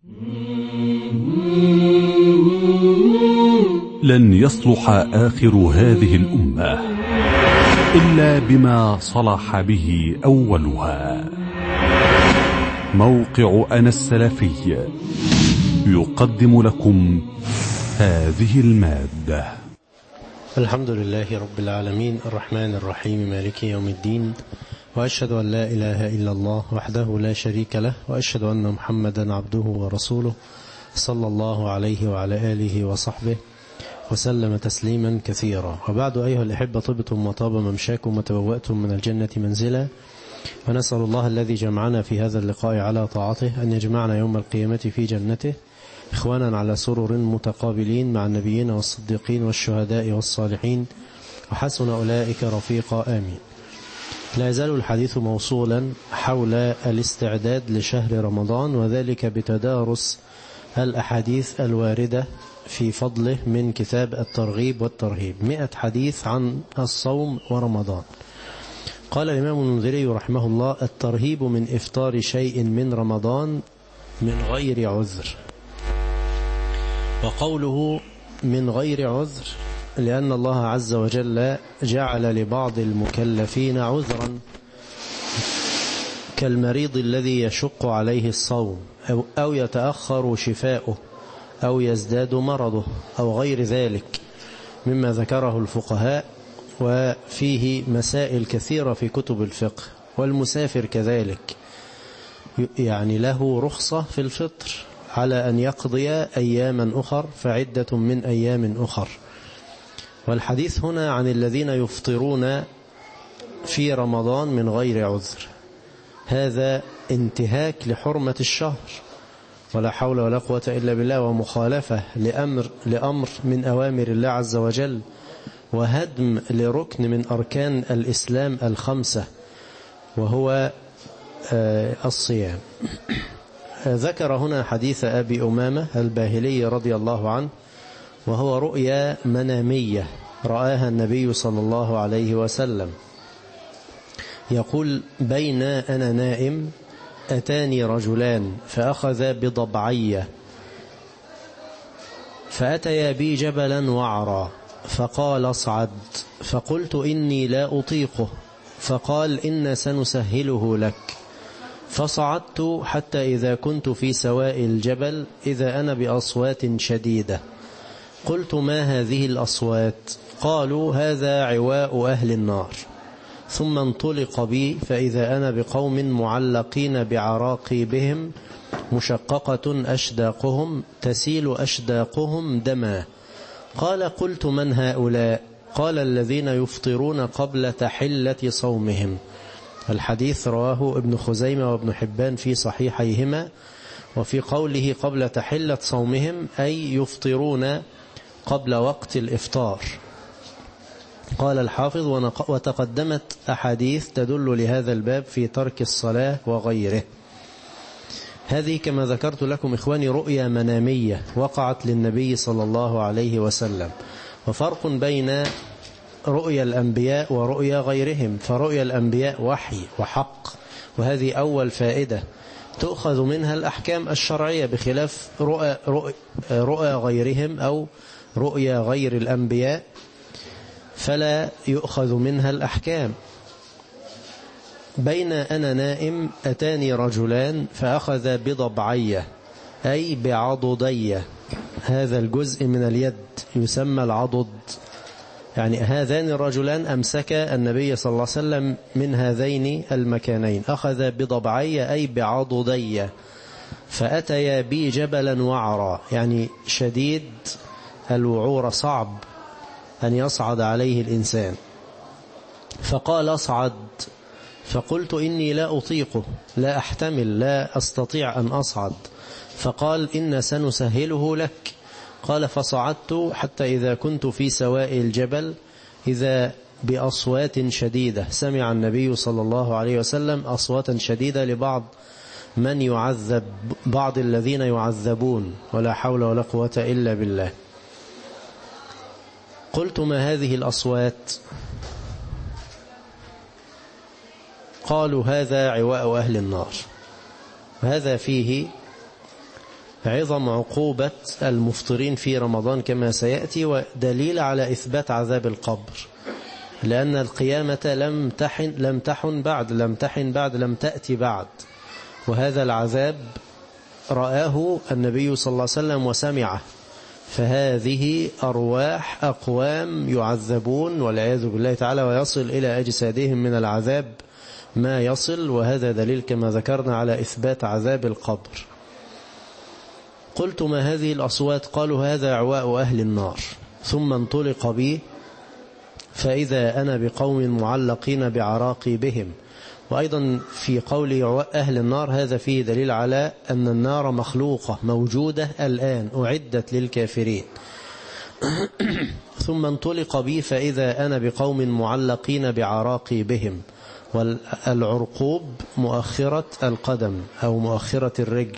لن يصلح آخر هذه الأمة إلا بما صلح به أولها. موقع أنا السلفي يقدم لكم هذه المادة. الحمد لله رب العالمين الرحمن الرحيم مالك يوم الدين، وأشهد أن لا إله إلا الله وحده لا شريك له، وأشهد أن محمدا عبده ورسوله صلى الله عليه وعلى آله وصحبه وسلم تسليما كثيرا. وبعد، أيها الأحبة، طبتم وطاب ممشاكم وتبوأتم من الجنة منزلا، ونسأل الله الذي جمعنا في هذا اللقاء على طاعته أن يجمعنا يوم القيامة في جنته إخوانا على سرر متقابلين مع النبيين والصديقين والشهداء والصالحين، وحسن أولئك رفيقا، آمين. لا يزال الحديث موصولا حول الاستعداد لشهر رمضان، وذلك بتدارس الأحاديث الواردة في فضله من كتاب الترغيب والترهيب، 100 حديث عن الصوم ورمضان. قال الإمام المنذري رحمه الله: الترهيب من إفطار شيء من رمضان من غير عذر. وقوله من غير عذر لأن الله عز وجل جعل لبعض المكلفين عذرا، كالمريض الذي يشق عليه الصوم أو يتأخر شفاؤه أو يزداد مرضه أو غير ذلك مما ذكره الفقهاء، وفيه مسائل كثيرة في كتب الفقه. والمسافر كذلك، يعني له رخصة في الفطر على أن يقضي أياما أخر، فعدة من أيام أخر. والحديث هنا عن الذين يفطرون في رمضان من غير عذر، هذا انتهاك لحرمة الشهر، ولا حول ولا قوة إلا بالله، ومخالفة لأمر من أوامر الله عز وجل، وهدم لركن من أركان الإسلام الخمسة، وهو الصيام. ذكر هنا حديث أبي أمامة الباهلي رضي الله عنه، وهو رؤيا منامية رآها النبي صلى الله عليه وسلم. يقول: بين أنا نائم أتاني رجلان فأخذ بضبعي فأتيا بي جبلا وعرا، فقال: اصعد. فقلت: إني لا أطيقه. فقال: إن سنسهله لك. فصعدت حتى إذا كنت في سواء الجبل إذا أنا بأصوات شديدة. قلت: ما هذه الأصوات؟ قالوا: هذا عواء أهل النار. ثم انطلق بي فإذا أنا بقوم معلقين بعراقيبهم مشققة أشداقهم تسيل أشداقهم دما. قال: قلت: من هؤلاء؟ قال: الذين يفطرون قبل تحلة صومهم. الحديث رواه ابن خزيمة وابن حبان في صحيحيهما. وفي قوله قبل تحلة صومهم أي يفطرون قبل وقت الإفطار. قال الحافظ: وتقدمت أحاديث تدل لهذا الباب في ترك الصلاة وغيره. هذه كما ذكرت لكم إخواني رؤيا منامية وقعت للنبي صلى الله عليه وسلم، وفرق بين رؤيا الأنبياء ورؤيا غيرهم، فرؤيا الأنبياء وحي وحق، وهذه أول فائدة تؤخذ منها الأحكام الشرعية، بخلاف رؤى غيرهم أو رؤيا غير الأنبياء فلا يؤخذ منها الأحكام. بين أنا نائم أتاني رجلان فأخذ بضبعي أي بعضدي، هذا الجزء من اليد يسمى العضد، يعني هذان الرجلان أمسك النبي صلى الله عليه وسلم من هذين المكانين، أخذ بضبعي أي بعضدي، فأتيا بي جبلا وعرا، يعني شديد الوعور، صعب أن يصعد عليه الإنسان. فقال: اصعد. فقلت: إني لا أطيقه، لا أحتمل، لا أستطيع أن أصعد. فقال: إن سنسهله لك. قال: فصعدت حتى إذا كنت في سواء الجبل إذا بأصوات شديدة. سمع النبي صلى الله عليه وسلم أصواتا شديدة لبعض من يعذب، بعض الذين يعذبون، ولا حول ولا قوة إلا بالله. قلت: ما هذه الأصوات؟ قالوا: هذا عواء أهل النار. وهذا فيه عظم عقوبة المفطرين في رمضان كما سيأتي، ودليل على إثبات عذاب القبر، لأن القيامة لم تأتي بعد، وهذا العذاب رآه النبي صلى الله عليه وسلم وسمعه. فهذه أرواح أقوام يعذبون والعياذ بالله تعالى، ويصل إلى أجسادهم من العذاب ما يصل، وهذا دليل كما ذكرنا على إثبات عذاب القبر. قلت: ما هذه الأصوات؟ قالوا: هذا عواء أهل النار. ثم انطلق بي فإذا أنا بقوم معلقين بعراقي بهم. وأيضا في قول عواء أهل النار هذا فيه دليل على أن النار مخلوقة موجودة الآن، أعدت للكافرين. ثم انطلق بي فإذا أنا بقوم معلقين بعراقي بهم. والعرقوب مؤخرة القدم أو مؤخرة الرجل،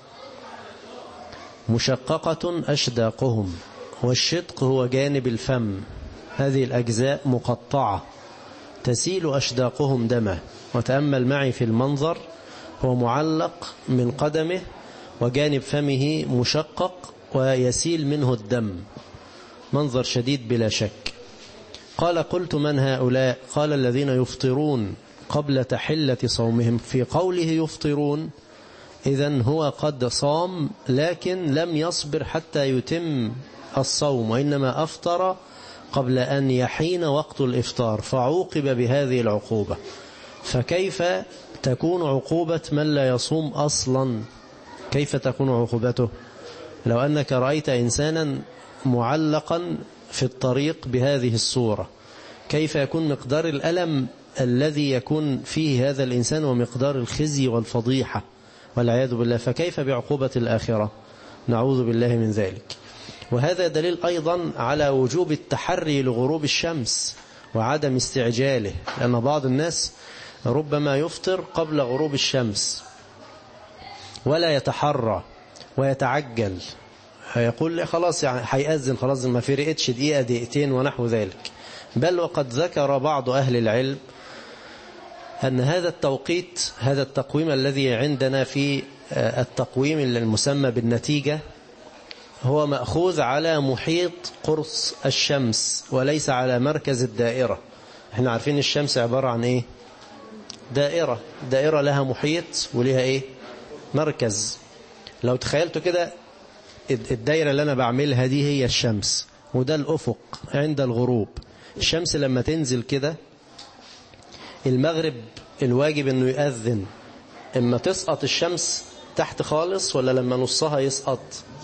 مشققة أشداقهم، والشدق هو جانب الفم، هذه الأجزاء مقطعة تسيل أشداقهم دمه. وتأمل معي في المنظر، هو معلق من قدمه وجانب فمه مشقق ويسيل منه الدم، منظر شديد بلا شك. قال: قلت: من هؤلاء؟ قال: الذين يفطرون قبل تحلة صومهم. في قوله يفطرون إذن هو قد صام لكن لم يصبر حتى يتم الصوم، وإنما أفطر قبل أن يحين وقت الإفطار، فعوقب بهذه العقوبة. فكيف تكون عقوبة من لا يصوم أصلا؟ كيف تكون عقوبته؟ لو أنك رأيت إنسانا معلقا في الطريق بهذه الصورة، كيف يكون مقدار الألم الذي يكون فيه هذا الإنسان ومقدار الخزي والفضيحة والعياذ بالله؟ فكيف بعقوبة الآخرة؟ نعوذ بالله من ذلك. وهذا دليل أيضا على وجوب التحري لغروب الشمس وعدم استعجاله، لأن بعض الناس ربما يفطر قبل غروب الشمس ولا يتحرى ويتعجل، يقول خلاص يعني هيأذن خلاص، ما في رقتش دقيقة دقيقتين ونحو ذلك. بل وقد ذكر بعض أهل العلم أن هذا التوقيت، هذا التقويم الذي عندنا في التقويم المسمى بالنتيجة، هو مأخوذ على محيط قرص الشمس وليس على مركز الدائرة. احنا عارفين الشمس عبارة عن ايه؟ دائرة لها محيط ولها ايه؟ مركز. لو تخيلتوا كده الدائرة اللي انا بعملها دي هي الشمس، وده الأفق عند الغروب. الشمس لما تنزل كده المغرب الواجب انه يؤذن، اما تسقط الشمس تحت خالص ولا لما نصها يسقط؟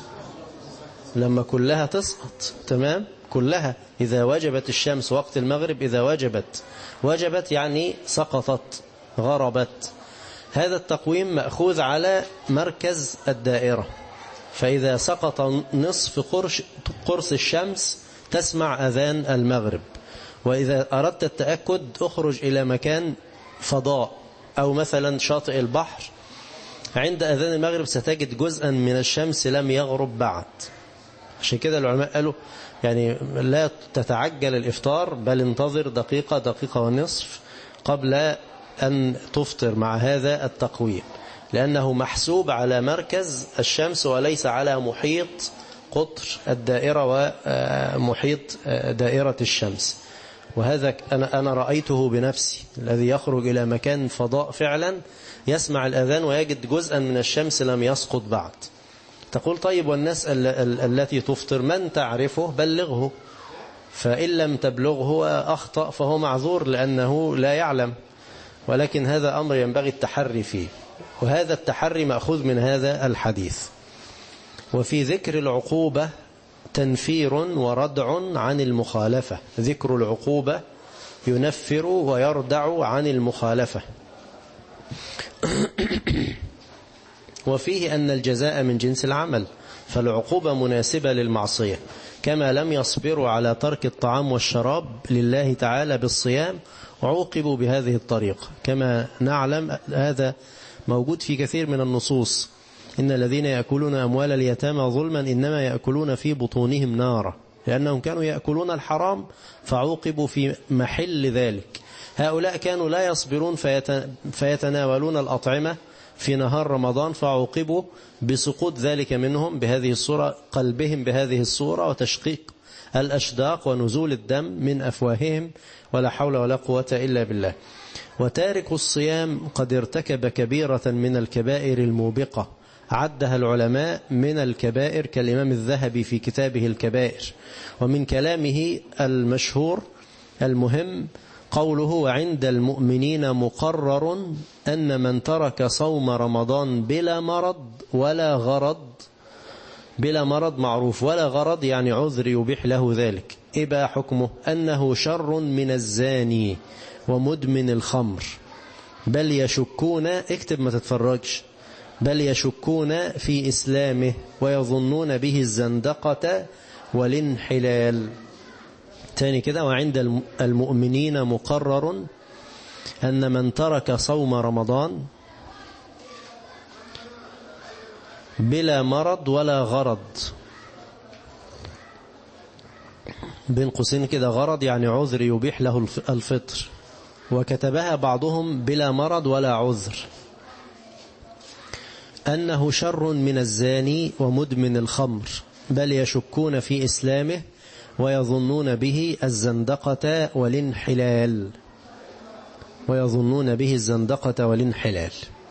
لما كلها تسقط، تمام، كلها. إذا وجبت الشمس وقت المغرب، إذا وجبت يعني سقطت، غربت. هذا التقويم مأخوذ على مركز الدائرة، فإذا سقط نصف قرص الشمس تسمع أذان المغرب. وإذا أردت التأكد اخرج إلى مكان فضاء أو مثلا شاطئ البحر، عند أذان المغرب ستجد جزءا من الشمس لم يغرب بعد. عشان كده العلماء قالوا يعني لا تتعجل الإفطار، بل انتظر دقيقة، دقيقة ونصف قبل أن تفطر مع هذا التقويم، لأنه محسوب على مركز الشمس وليس على محيط قطر الدائرة ومحيط دائرة الشمس. وهذا أنا رأيته بنفسي، الذي يخرج إلى مكان فضاء فعلا يسمع الأذان ويجد جزءا من الشمس لم يسقط بعد. تقول طيب والناس التي تفطر من تعرفه بلغه، فإن لم تبلغه أخطأ فهو معذور لأنه لا يعلم، ولكن هذا أمر ينبغي التحري فيه، وهذا التحري مأخوذ من هذا الحديث. وفي ذكر العقوبة تنفير وردع عن المخالفة، ذكر العقوبة ينفر ويردع عن المخالفة. وفيه أن الجزاء من جنس العمل، فالعقوبة مناسبة للمعصية، كما لم يصبروا على ترك الطعام والشراب لله تعالى بالصيام وعوقبوا بهذه الطريقة. كما نعلم هذا موجود في كثير من النصوص، إن الذين يأكلون أموال اليتامى ظلما إنما يأكلون في بطونهم نارا، لأنهم كانوا يأكلون الحرام فعوقبوا في محل ذلك. هؤلاء كانوا لا يصبرون فيتناولون الأطعمة في نهار رمضان فعوقبوا بسقوط ذلك منهم بهذه الصورة، قلبهم بهذه الصورة، وتشقيق الأشداق ونزول الدم من أفواههم، ولا حول ولا قوة إلا بالله. وتارك الصيام قد ارتكب كبيرة من الكبائر الموبقة عدها العلماء من الكبائر كالإمام الذهبي في كتابه الكبائر. ومن كلامه المشهور المهم قوله: وعند المؤمنين مقرر أن من ترك صوم رمضان بلا مرض ولا غرض، بلا مرض معروف، ولا غرض يعني عذر يبيح له ذلك، إيه بقى حكمه؟ أنه شر من الزاني ومدمن الخمر، بل يشكون، اكتب ما تتفرجش، بل يشكون في إسلامه ويظنون به الزندقة والانحلال. تاني كده: وعند المؤمنين مقرر أن من ترك صوم رمضان بلا مرض ولا غرض، بين قوسين كده غرض يعني عذر يبيح له الفطر، وكتبها بعضهم بلا مرض ولا عذر، أنه شر من الزاني ومدمن الخمر، بل يشكون في إسلامه ويظنون به الزندقة والانحلال، ويظنون به الزندقة والانحلال.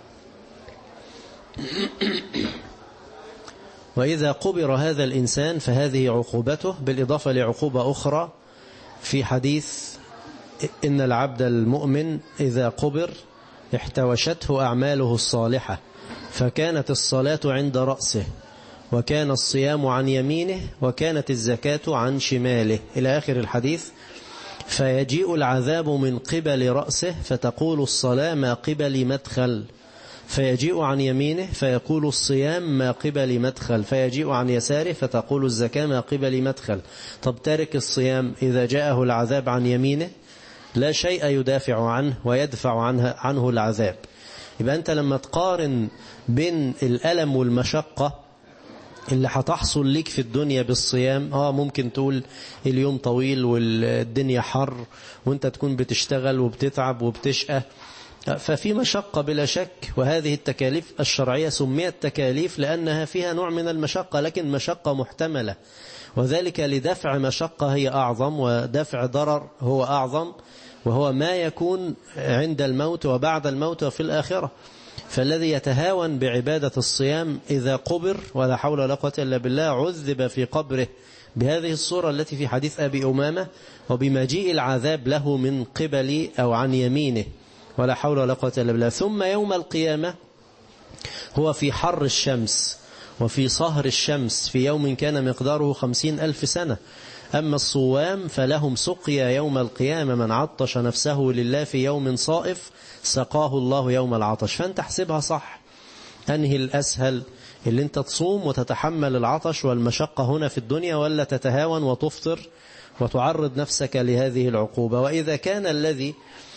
وإذا قبر هذا الإنسان فهذه عقوبته، بالإضافة لعقوبة أخرى في حديث إن العبد المؤمن إذا قبر احتوشته أعماله الصالحة، فكانت الصلاة عند رأسه، وكان الصيام عن يمينه، وكانت الزكاة عن شماله، إلى آخر الحديث. فيجيء العذاب من قبل رأسه فتقول الصلاة ما قبل مدخل، فيجيء عن يمينه فيقول الصيام ما قبل مدخل، فيجيء عن يساره فتقول الزكاة ما قبل مدخل. طب تارك الصيام إذا جاءه العذاب عن يمينه لا شيء يدافع عنه ويدفع عنه العذاب. يبقى أنت لما تقارن بين الألم والمشقة اللي هتحصل لك في الدنيا بالصيام، ممكن تقول اليوم طويل والدنيا حر وانت تكون بتشتغل وبتتعب وبتشقى، ففي مشقة بلا شك. وهذه التكاليف الشرعية سميت تكاليف لأنها فيها نوع من المشقة، لكن مشقة محتملة، وذلك لدفع مشقة هي أعظم، ودفع ضرر هو أعظم، وهو ما يكون عند الموت وبعد الموت وفي الآخرة. فالذي يتهاون بعبادة الصيام إذا قبر ولا حول ولا قوة إلا بالله عذب في قبره بهذه الصورة التي في حديث أبي أمامة، وبمجيء العذاب له من قبل أو عن يمينه ولا حول ولا قوة إلا بالله. ثم يوم القيامة هو في حر الشمس وفي صهر الشمس في يوم كان مقداره 50,000 سنة. أما الصوام فلهم سقيا يوم القيامة، من عطش نفسه لله في يوم صائف سقاه الله يوم العطش. فأنت احسبها صح، أنهي الأسهل، اللي انت تصوم وتتحمل العطش والمشقة هنا في الدنيا، ولا تتهاون وتفطر وتعرض نفسك لهذه العقوبة. وإذا كان الذي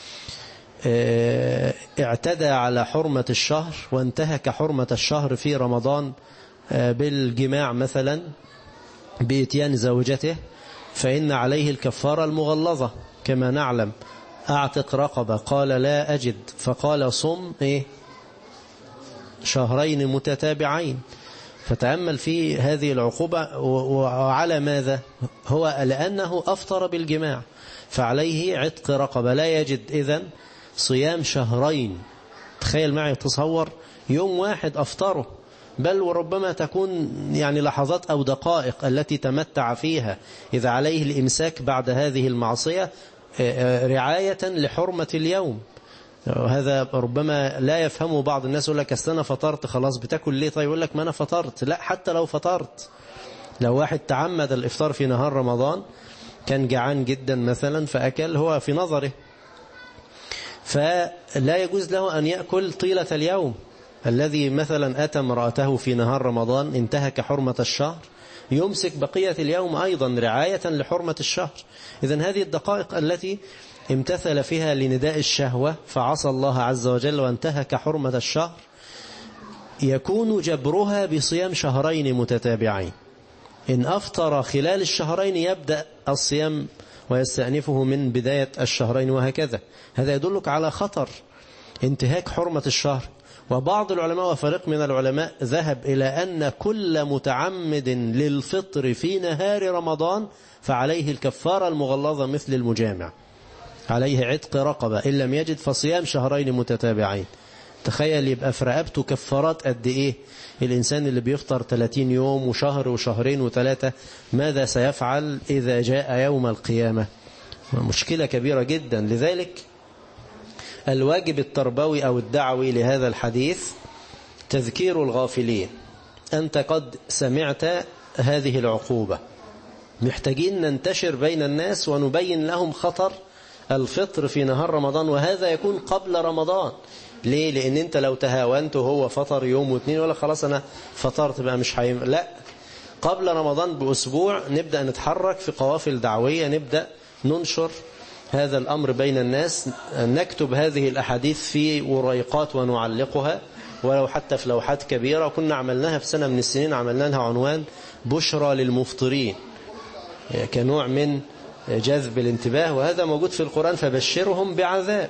اعتدى على حرمة الشهر وانتهك حرمة الشهر في رمضان بالجماع مثلا بإتيان زوجته، فإن عليه الكفارة المغلظة كما نعلم، أعتق رقبة، قال لا أجد، فقال صم شهرين متتابعين. فتأمل في هذه العقوبة، وعلى ماذا؟ هو لأنه أفطر بالجماع فعليه عتق رقبة، لا يجد إذن صيام شهرين. تخيل معي، تصور يوم واحد أفطره، بل وربما تكون يعني لحظات أو دقائق التي تمتع فيها، إذا عليه الإمساك بعد هذه المعصية رعاية لحرمة اليوم. هذا ربما لا يفهمه بعض الناس، يقول لك أنا فطرت خلاص، بتاكل ليه؟ طيب يقول لك ما أنا فطرت. لا، حتى لو فطرت، لو واحد تعمد الإفطار في نهار رمضان كان جعان جدا مثلا فأكل، هو في نظره فلا يجوز له أن يأكل طيلة اليوم. الذي مثلا أتى امرأته في نهار رمضان انتهك حرمة الشهر يمسك بقية اليوم أيضا رعاية لحرمة الشهر. إذن هذه الدقائق التي امتثل فيها لنداء الشهوة فعصى الله عز وجل وانتهك حرمة الشهر يكون جبرها بصيام شهرين متتابعين. إن أفطر خلال الشهرين يبدأ الصيام ويستأنفه من بداية الشهرين، وهكذا. هذا يدلك على خطر انتهاك حرمة الشهر. وبعض العلماء وفريق من العلماء ذهب إلى أن كل متعمد للفطر في نهار رمضان فعليه الكفارة المغلظة مثل المجامع، عليه عتق رقبة، إن لم يجد فصيام شهرين متتابعين. تخيل يبقى في رقبته كفارات قد إيه؟ الإنسان اللي بيفطر 30 يوم وشهر وشهرين وثلاثة ماذا سيفعل إذا جاء يوم القيامة؟ مشكلة كبيرة جدا. لذلك الواجب التربوي أو الدعوي لهذا الحديث تذكير الغافلين. أنت قد سمعت هذه العقوبة، محتاجين ننتشر بين الناس ونبين لهم خطر الفطر في نهار رمضان، وهذا يكون قبل رمضان. ليه؟ لأن أنت لو تهاونت وهو فطر يوم واثنين ولا خلاص أنا فطرت بقى مش لا، قبل رمضان بأسبوع نبدأ نتحرك في قوافل دعوية، نبدأ ننشر هذا الأمر بين الناس، نكتب هذه الأحاديث في وريقات ونعلقها ولو حتى في لوحات كبيرة. وكنا عملناها في سنة من السنين، عملنا لها عنوان بشرى للمفطرين كنوع من جذب الانتباه، وهذا موجود في القرآن، فبشرهم بعذاب.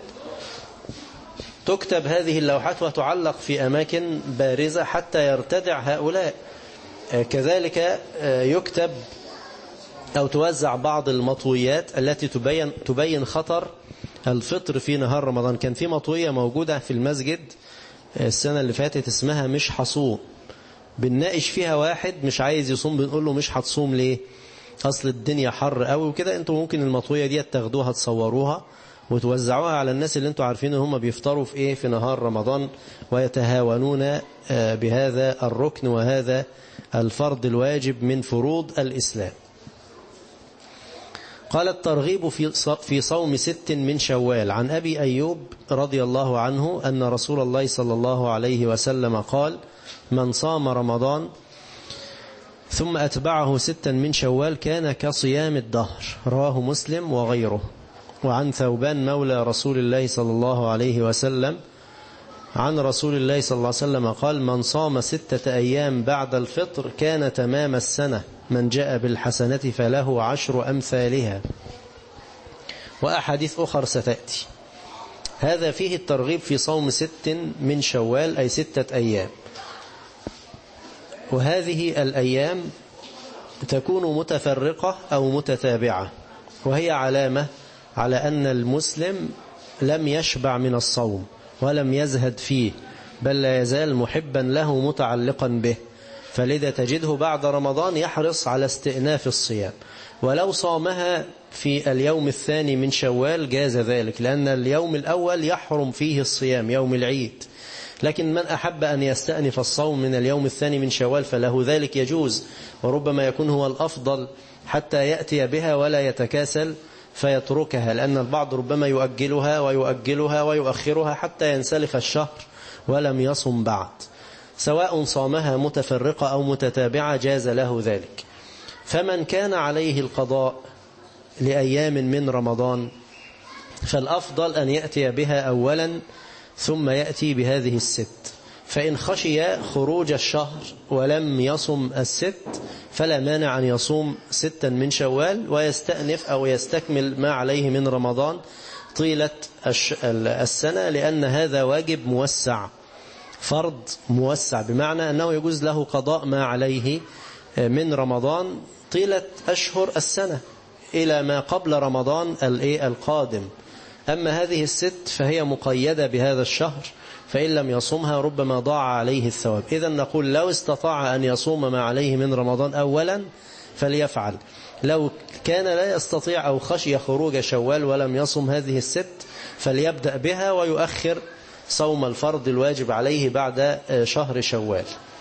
تكتب هذه اللوحات وتعلق في أماكن بارزة حتى يرتدع هؤلاء. كذلك يكتب أو توزع بعض المطويات التي تبين خطر الفطر في نهار رمضان. كان في مطوية موجودة في المسجد السنة اللي فاتت اسمها مش حصوم، بنناقش فيها واحد مش عايز يصوم، بنقول له مش هتصوم ليه؟ أصل الدنيا حر قوي وكده. انتوا ممكن المطوية دي تاخدوها تصوروها وتوزعوها على الناس اللي انتوا عارفين ان هم بيفطروا في ايه في نهار رمضان ويتهاونون بهذا الركن وهذا الفرض الواجب من فروض الإسلام. قال الترغيب في صوم 6 من شوال. عن أبي أيوب رضي الله عنه أن رسول الله صلى الله عليه وسلم قال: من صام رمضان ثم أتبعه 6 من شوال كان كصيام الدهر. رواه مسلم وغيره. وعن ثوبان مولى رسول الله صلى الله عليه وسلم عن رسول الله صلى الله عليه وسلم قال: من صام 6 أيام بعد الفطر كان تمام السنة، من جاء بالحسنة فله 10 أمثالها. وأحاديث أخر ستأتي. هذا فيه الترغيب في صوم 6 من شوال أي 6 أيام. وهذه الأيام تكون متفرقة أو متتابعة، وهي علامة على أن المسلم لم يشبع من الصوم ولم يزهد فيه، بل لا يزال محبا له متعلقا به. فلذا تجده بعد رمضان يحرص على استئناف الصيام، ولو صامها في اليوم الثاني من شوال جاز ذلك، لأن اليوم الأول يحرم فيه الصيام يوم العيد. لكن من أحب أن يستأنف الصوم من اليوم الثاني من شوال فله ذلك يجوز، وربما يكون هو الأفضل حتى يأتي بها ولا يتكاسل فيتركها، لأن البعض ربما يؤجلها ويؤجلها ويؤخرها حتى ينسلخ الشهر ولم يصم بعد. سواء صامها متفرقة أو متتابعة جاز له ذلك. فمن كان عليه القضاء لأيام من رمضان فالأفضل أن يأتي بها أولا ثم يأتي بهذه 6. فإن خشي خروج الشهر ولم يصم 6 فلا مانع أن يصوم 6 من شوال ويستأنف أو يستكمل ما عليه من رمضان طيلة السنة، لأن هذا واجب موسع، فرض موسع، بمعنى أنه يجوز له قضاء ما عليه من رمضان طيلة أشهر السنة إلى ما قبل رمضان القادم. أما هذه 6 فهي مقيدة بهذا الشهر، فإن لم يصومها ربما ضاع عليه الثواب. إذا نقول لو استطاع أن يصوم ما عليه من رمضان أولا فليفعل. لو كان لا يستطيع أو خشي خروج شوال ولم يصم هذه 6 فليبدأ بها ويؤخر صوم الفرض الواجب عليه بعد شهر شوال.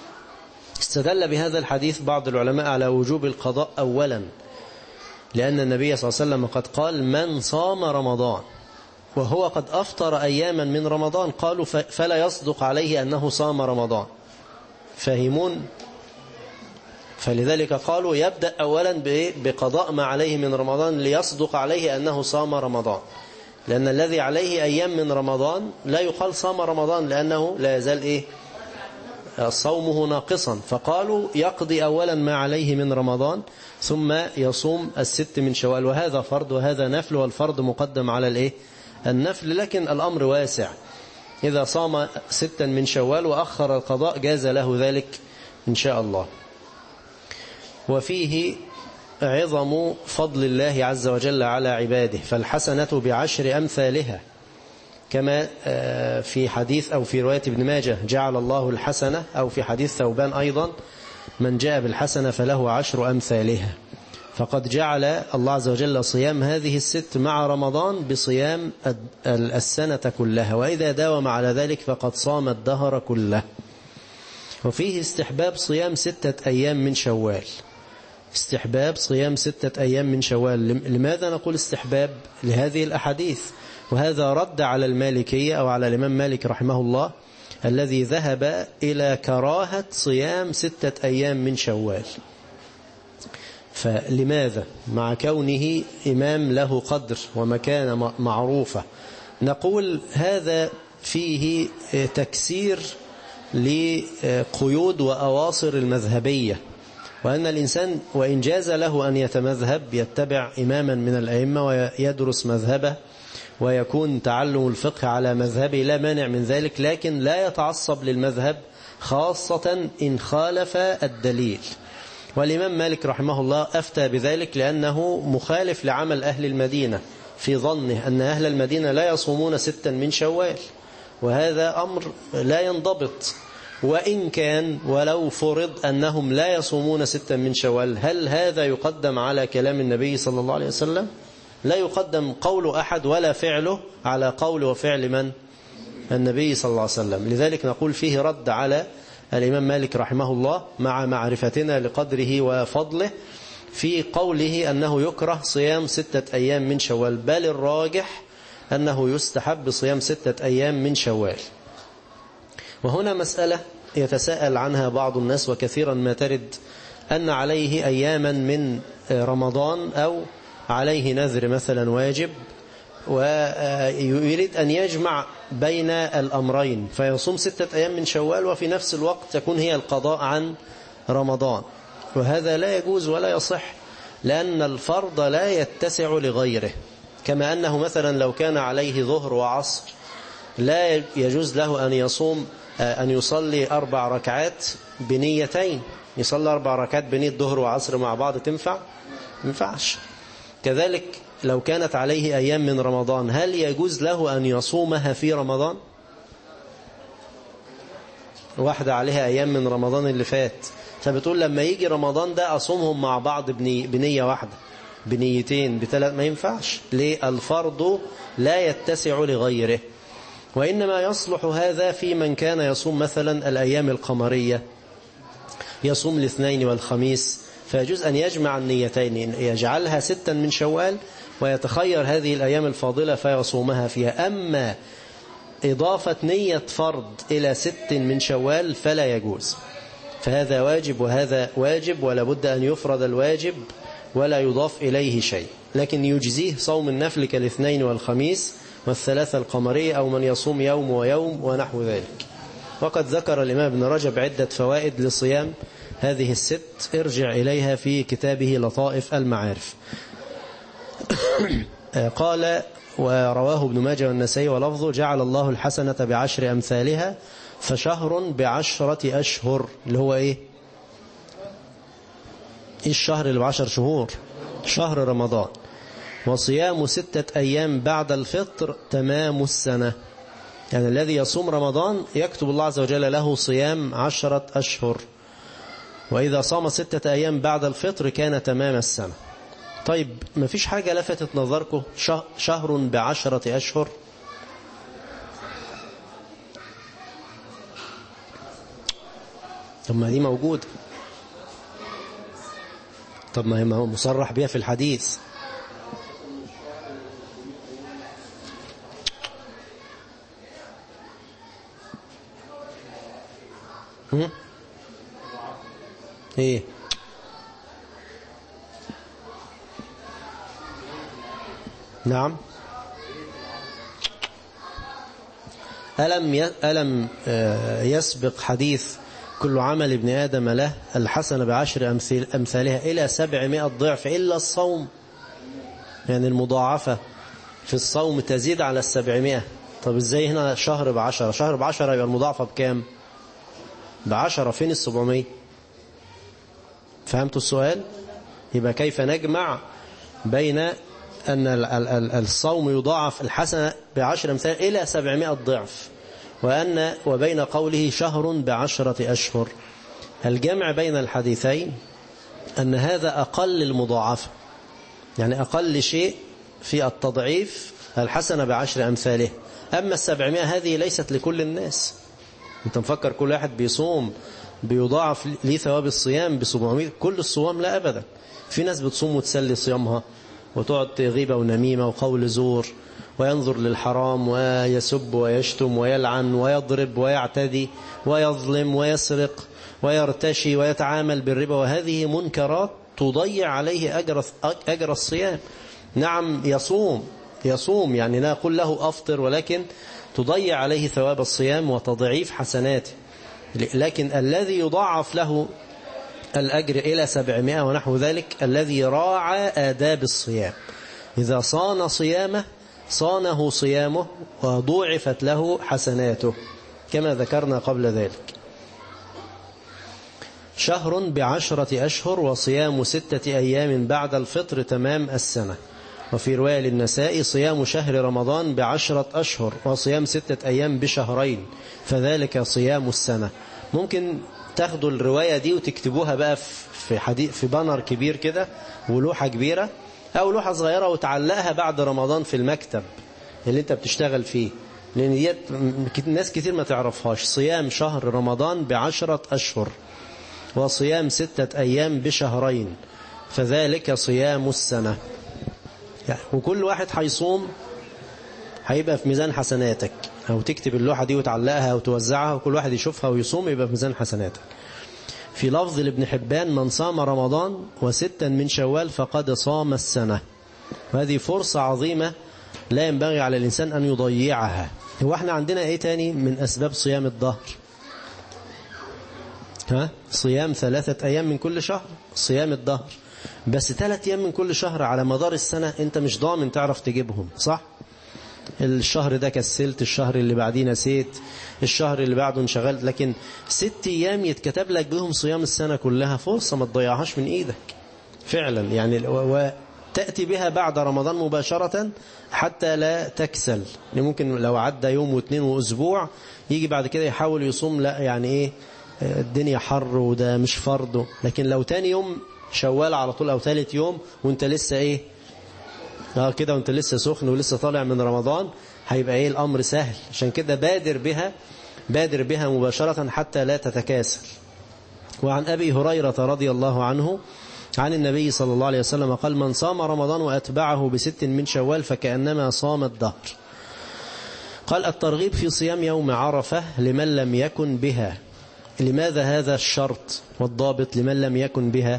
استدل بهذا الحديث بعض العلماء على وجوب القضاء أولا، لأن النبي صلى الله عليه وسلم قد قال: من صام رمضان وهو قد أفطر أياما من رمضان قالوا فلا يصدق عليه أنه صام رمضان. فاهمون؟ فلذلك قالوا يبدأ أولا بقضاء ما عليه من رمضان ليصدق عليه أنه صام رمضان، لأن الذي عليه أيام من رمضان لا يقال صام رمضان، لأنه لا يزال صومه ناقصا. فقالوا يقضي أولا ما عليه من رمضان ثم يصوم 6 من شوال، وهذا فرض وهذا نفل، والفرض مقدم على النفل. لكن الأمر واسع، إذا صام 6 من شوال وأخر القضاء جاز له ذلك إن شاء الله. وفيه عظم فضل الله عز وجل على عباده، فالحسنة ب10 أمثالها، كما في حديث أو في رواية ابن ماجه جعل الله الحسنة، أو في حديث ثوبان أيضا من جاء بالحسنة فله 10 أمثالها. فقد جعل الله عز وجل صيام هذه ال6 مع رمضان بصيام السنة كلها، وإذا داوم على ذلك فقد صام الدهر كله. وفيه استحباب صيام 6 أيام من شوال، استحباب صيام 6 أيام من شوال. لماذا نقول استحباب؟ لهذه الأحاديث، وهذا رد على المالكية أو على الإمام مالك رحمه الله الذي ذهب إلى كراهة صيام 6 أيام من شوال. فلماذا؟ مع كونه إمام له قدر ومكانة معروفة. نقول هذا فيه تكسير لقيود وأواصر المذهبية، وأن الإنسان وإن جاز له أن يتمذهب يتبع إماما من الأئمة ويدرس مذهبه ويكون تعلم الفقه على مذهبه، لا مانع من ذلك، لكن لا يتعصب للمذهب خاصة إن خالف الدليل. والإمام مالك رحمه الله أفتى بذلك لأنه مخالف لعمل أهل المدينة في ظنه أن أهل المدينة لا يصومون 6 من شوال، وهذا أمر لا ينضبط. وإن كان ولو فرض أنهم لا يصومون 6 من شوال، هل هذا يقدم على كلام النبي صلى الله عليه وسلم؟ لا يقدم قول أحد ولا فعله على قول وفعل من؟ النبي صلى الله عليه وسلم. لذلك نقول فيه رد على الإمام مالك رحمه الله مع معرفتنا لقدره وفضله في قوله أنه يكره صيام 6 أيام من شوال، بل الراجح أنه يستحب صيام 6 أيام من شوال. وهنا مسألة يتساءل عنها بعض الناس وكثيرا ما ترد، أن عليه أياما من رمضان أو عليه نذر مثلا واجب، ويريد أن يجمع بين الأمرين فيصوم 6 أيام من شوال وفي نفس الوقت تكون هي القضاء عن رمضان، وهذا لا يجوز ولا يصح، لأن الفرض لا يتسع لغيره. كما أنه مثلا لو كان عليه ظهر وعصر لا يجوز له أن يصلي 4 ركعات بنيتين، يصلي 4 ركعات بنية ظهر وعصر مع بعض، تنفع؟ ما ينفعش. كذلك لو كانت عليه أيام من رمضان، هل يجوز له أن يصومها في رمضان؟ واحدة عليها أيام من رمضان اللي فات، فبتقول لما يجي رمضان ده أصومهم مع بعض بنية واحدة، بنيتين، ب3، ما ينفعش. ليه؟ الفرض لا يتسع لغيره. وإنما يصلح هذا في من كان يصوم مثلا الأيام القمرية، يصوم الاثنين والخميس، فيجوز أن يجمع النيتين، يجعلها 6 من شوال ويتخير هذه الأيام الفاضلة فيصومها فيها. أما إضافة نية فرض إلى 6 من شوال فلا يجوز، فهذا واجب وهذا واجب، ولا بد أن يفرض الواجب ولا يضاف إليه شيء. لكن يجزيه صوم النفل كالاثنين والخميس والثلاثة القمرية، أو من يصوم يوم ويوم ونحو ذلك. وقد ذكر الإمام ابن رجب عدة فوائد لصيام هذه ال6، ارجع إليها في كتابه لطائف المعارف. قال: ورواه ابن ماجه والنسائي ولفظه: جعل الله الحسنة ب10 أمثالها، فشهر ب10 أشهر. اللي هو إيه الشهر اللي ب10 شهور؟ شهر رمضان. وصيام 6 أيام بعد الفطر تمام السنة، يعني الذي يصوم رمضان يكتب الله عز وجل له صيام 10 أشهر، وإذا صام 6 أيام بعد الفطر كان تمام السنة. طيب، ما فيش حاجة لفتت نظركم؟ شهر ب10 أشهر. طب ما دي موجود، طب ما هي مصرح بها في الحديث. ايه؟ نعم. ألم يسبق حديث كل عمل ابن آدم له الحسنة ب10 أمثالها إلى 700 ضعف إلا الصوم، يعني المضاعفة في الصوم تزيد على 700. طب ازاي هنا شهر ب10؟ شهر ب10 يبقى المضاعفة بكام؟ ب10. فين ال700؟ فهمتوا السؤال؟ يبقى كيف نجمع بين أن الصوم يضاعف الحسنة ب10 أمثال إلى 700 ضعف، وبين قوله شهر ب10 أشهر؟ الجمع بين الحديثين أن هذا أقل المضاعفة، يعني أقل شيء في التضعيف الحسنة ب10 أمثاله. أما 700 هذه ليست لكل الناس. أنت مفكر كل واحد بيصوم بيضاعف ليه ثواب الصيام ب700؟ كل الصوام لا أبدا. في ناس بتصوم وتسلي صيامها وتقعد غيبة ونميمة وقول زور وينظر للحرام ويسب ويشتم ويلعن ويضرب ويعتدي ويظلم ويسرق ويرتشي ويتعامل بالربا، وهذه منكرات تضيع عليه أجر الصيام. نعم يصوم يعني لا أقول له أفطر، ولكن تضيع عليه ثواب الصيام وتضعيف حسناته. لكن الذي يضاعف له الأجر إلى 700 ونحو ذلك الذي راعى آداب الصيام، إذا صان صيامه صانه صيامه وضوعفت له حسناته كما ذكرنا قبل ذلك. شهر ب10 أشهر وصيام 6 أيام بعد الفطر تمام السنة. وفي رواية للنسائي صيام شهر رمضان ب10 أشهر وصيام 6 أيام بشهرين فذلك صيام السنة. ممكن تاخدوا الرواية دي وتكتبوها بقى في بانر كبير كده ولوحة كبيرة أو لوحة صغيرة وتعلقها بعد رمضان في المكتب اللي انت بتشتغل فيه، لأن ديت ناس كتير ما تعرفهاش. صيام شهر رمضان ب10 أشهر وصيام 6 أيام بشهرين فذلك صيام السنة. يعني وكل واحد هيصوم هيبقى في ميزان حسناتك، أو تكتب اللوحة دي وتعلقها وتوزعها وكل واحد يشوفها ويصوم يبقى في ميزان حسناتك. في لفظ لابن حبان من صام رمضان و6 من شوال فقد صام السنة. وهذه فرصة عظيمة لا ينبغي على الإنسان أن يضيعها. هو احنا عندنا ايه تاني من أسباب صيام الظهر؟ صيام 3 أيام من كل شهر صيام الظهر، بس 3 أيام من كل شهر على مدار السنة انت مش ضامن تعرف تجيبهم، صح؟ الشهر ده كسلت، الشهر اللي بعديه نسيت، الشهر اللي بعده انشغلت، لكن 6 أيام يتكتب لك بهم صيام السنة كلها. فرصة ما تضيعهاش من ايدك فعلا يعني، وتأتي بها بعد رمضان مباشرة حتى لا تكسل. يعني ممكن لو عدى يوم و2 وأسبوع يجي بعد كده يحاول يصوم، لا يعني ايه الدنيا حر وده مش فرضه. لكن لو تاني يوم شوال على طول أو ثالث يوم وانت لسه ايه كده وانت لسه سخن ولسه طالع من رمضان هيبقى ايه الأمر سهل. عشان كده بادر بها مباشرة حتى لا تتكاسل. وعن أبي هريرة رضي الله عنه عن النبي صلى الله عليه وسلم قال من صام رمضان وأتبعه ب6 من شوال فكأنما صام الدهر. قال الترغيب في صيام يوم عرفة لمن لم يكن بها. لماذا هذا الشرط والضابط لمن لم يكن بها؟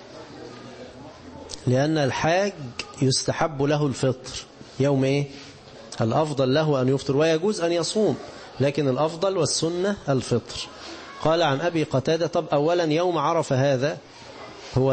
لأن الحاج يستحب له الفطر يوم ايه؟ الأفضل له أن يفطر ويجوز أن يصوم، لكن الأفضل والسنة الفطر. قال عن أبي قتادة طب أولا يوم عرفة هذا هو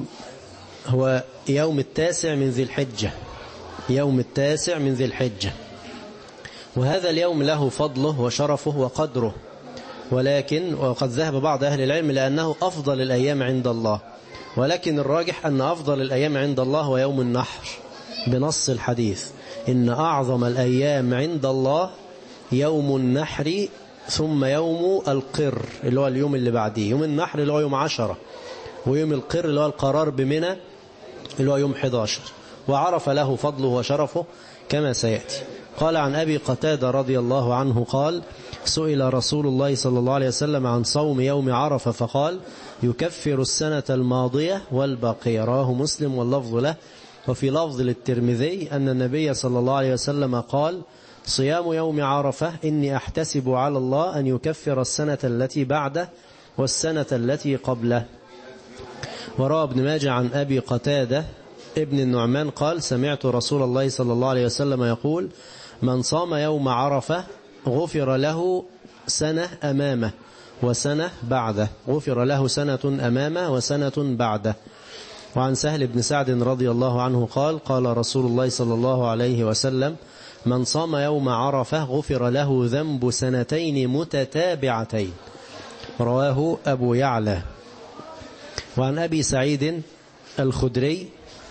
يوم 9 من ذي الحجة، يوم 9 من ذي الحجة، وهذا اليوم له فضله وشرفه وقدره، ولكن وقد ذهب بعض أهل العلم لأنه أفضل الأيام عند الله، ولكن الراجح أن أفضل الأيام عند الله هو يوم النحر بنص الحديث إن أعظم الأيام عند الله يوم النحر ثم يوم القر اللي هو اليوم اللي بعديه. يوم النحر اللي هو يوم 10، ويوم القر اللي هو القرار بمنى اللي هو يوم 11، وعرف له فضله وشرفه كما سيأتي. قال عن أبي قتادة رضي الله عنه قال سئل رسول الله صلى الله عليه وسلم عن صوم يوم عرفة فقال يكفر السنة الماضية والباقية، رواه مسلم واللفظ له. وفي لفظ للترمذي أن النبي صلى الله عليه وسلم قال صيام يوم عرفة إني أحتسب على الله أن يكفر السنة التي بعده والسنة التي قبله. وروى ابن ماجه عن أبي قتادة ابن النعمان قال سمعت رسول الله صلى الله عليه وسلم يقول من صام يوم عرفة غفر له سنة أمامه وسنة بعده، غفر له سنة أمامه وسنة بعده. وعن سهل بن سعد رضي الله عنه قال قال رسول الله صلى الله عليه وسلم من صام يوم عرفة غفر له ذنب سنتين متتابعتين. رواه أبو يعلى. وعن أبي سعيد الخدري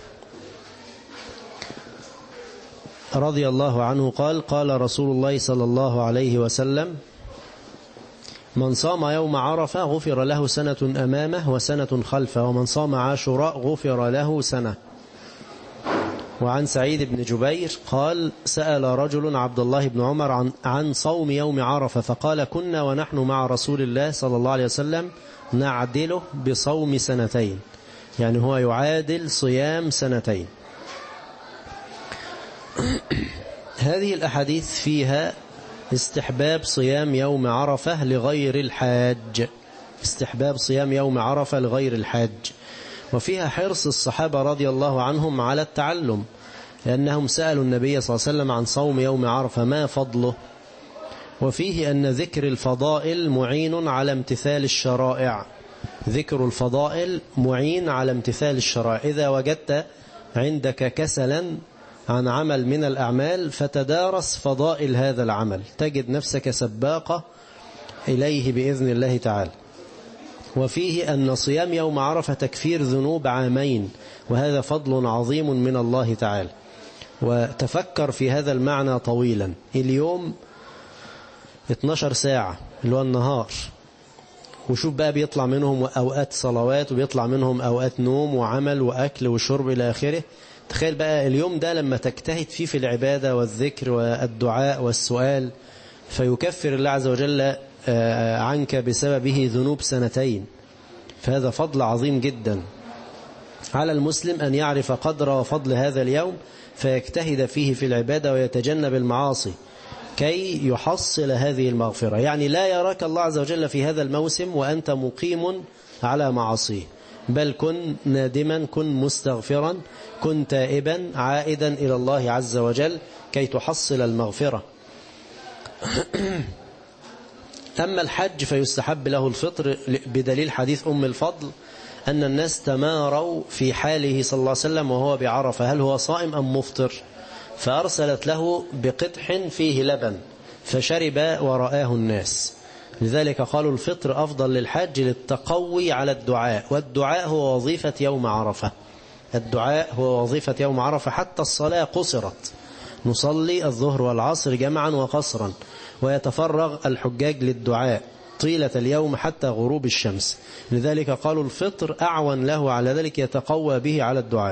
رضي الله عنه قال قال رسول الله صلى الله عليه وسلم: من صام يوم عرفة غفر له سنة أمامه وسنة خلفه، ومن صام عاشوراء غفر له سنة. وعن سعيد بن جبير قال: سأل رجل عبد الله بن عمر عن صوم يوم عرفة، فقال: كنا ونحن مع رسول الله صلى الله عليه وسلم نعدله بصوم سنتين، يعني هو يعادل صيام سنتين. هذه الأحاديث فيها استحباب صيام يوم عرفة لغير الحاج، استحباب صيام يوم عرفة لغير الحاج، وفيها حرص الصحابة رضي الله عنهم على التعلم، لأنهم سألوا النبي صلى الله عليه وسلم عن صوم يوم عرفة ما فضله. وفيه أن ذكر الفضائل معين على امتثال الشرائع، ذكر الفضائل معين على امتثال الشرائع. إذا وجدت عندك كسلا عن عمل من الأعمال فتدارس فضائل هذا العمل، تجد نفسك سباقة إليه بإذن الله تعالى. وفيه أن صيام يوم عرفة تكفير ذنوب عامين، وهذا فضل عظيم من الله تعالى. وتفكر في هذا المعنى طويلا. اليوم 12 ساعة اللي هو النهار، وشوف بقى بيطلع منهم أوقات صلوات وبيطلع منهم أوقات نوم وعمل وأكل وشرب إلى آخره. تخيل بقى اليوم ده لما تجتهد فيه في العبادة والذكر والدعاء والسؤال، فيكفر الله عز وجل عنك بسببه ذنوب سنتين، فهذا فضل عظيم جدا. على المسلم أن يعرف قدر وفضل هذا اليوم فيجتهد فيه في العبادة ويتجنب المعاصي كي يحصل هذه المغفرة. يعني لا يراك الله عز وجل في هذا الموسم وأنت مقيم على معاصيه، بل كن نادما، كن مستغفرا، كن تائبا عائدا إلى الله عز وجل كي تحصل المغفرة. أما الحج فيستحب له الفطر بدليل حديث أم الفضل أن الناس تماروا في حاله صلى الله عليه وسلم وهو بعرفة، هل هو صائم أم مفطر؟ فأرسلت له بقدح فيه لبن فشرب ورآه الناس. لذلك قالوا الفطر أفضل للحج للتقوي على الدعاء، والدعاء هو وظيفة يوم عرفة، الدعاء هو وظيفة يوم عرفة. حتى الصلاة قصرت، نصلي الظهر والعصر جمعا وقصرا، ويتفرغ الحجاج للدعاء طيلة اليوم حتى غروب الشمس. لذلك قالوا الفطر أعون له على ذلك، يتقوى به على الدعاء.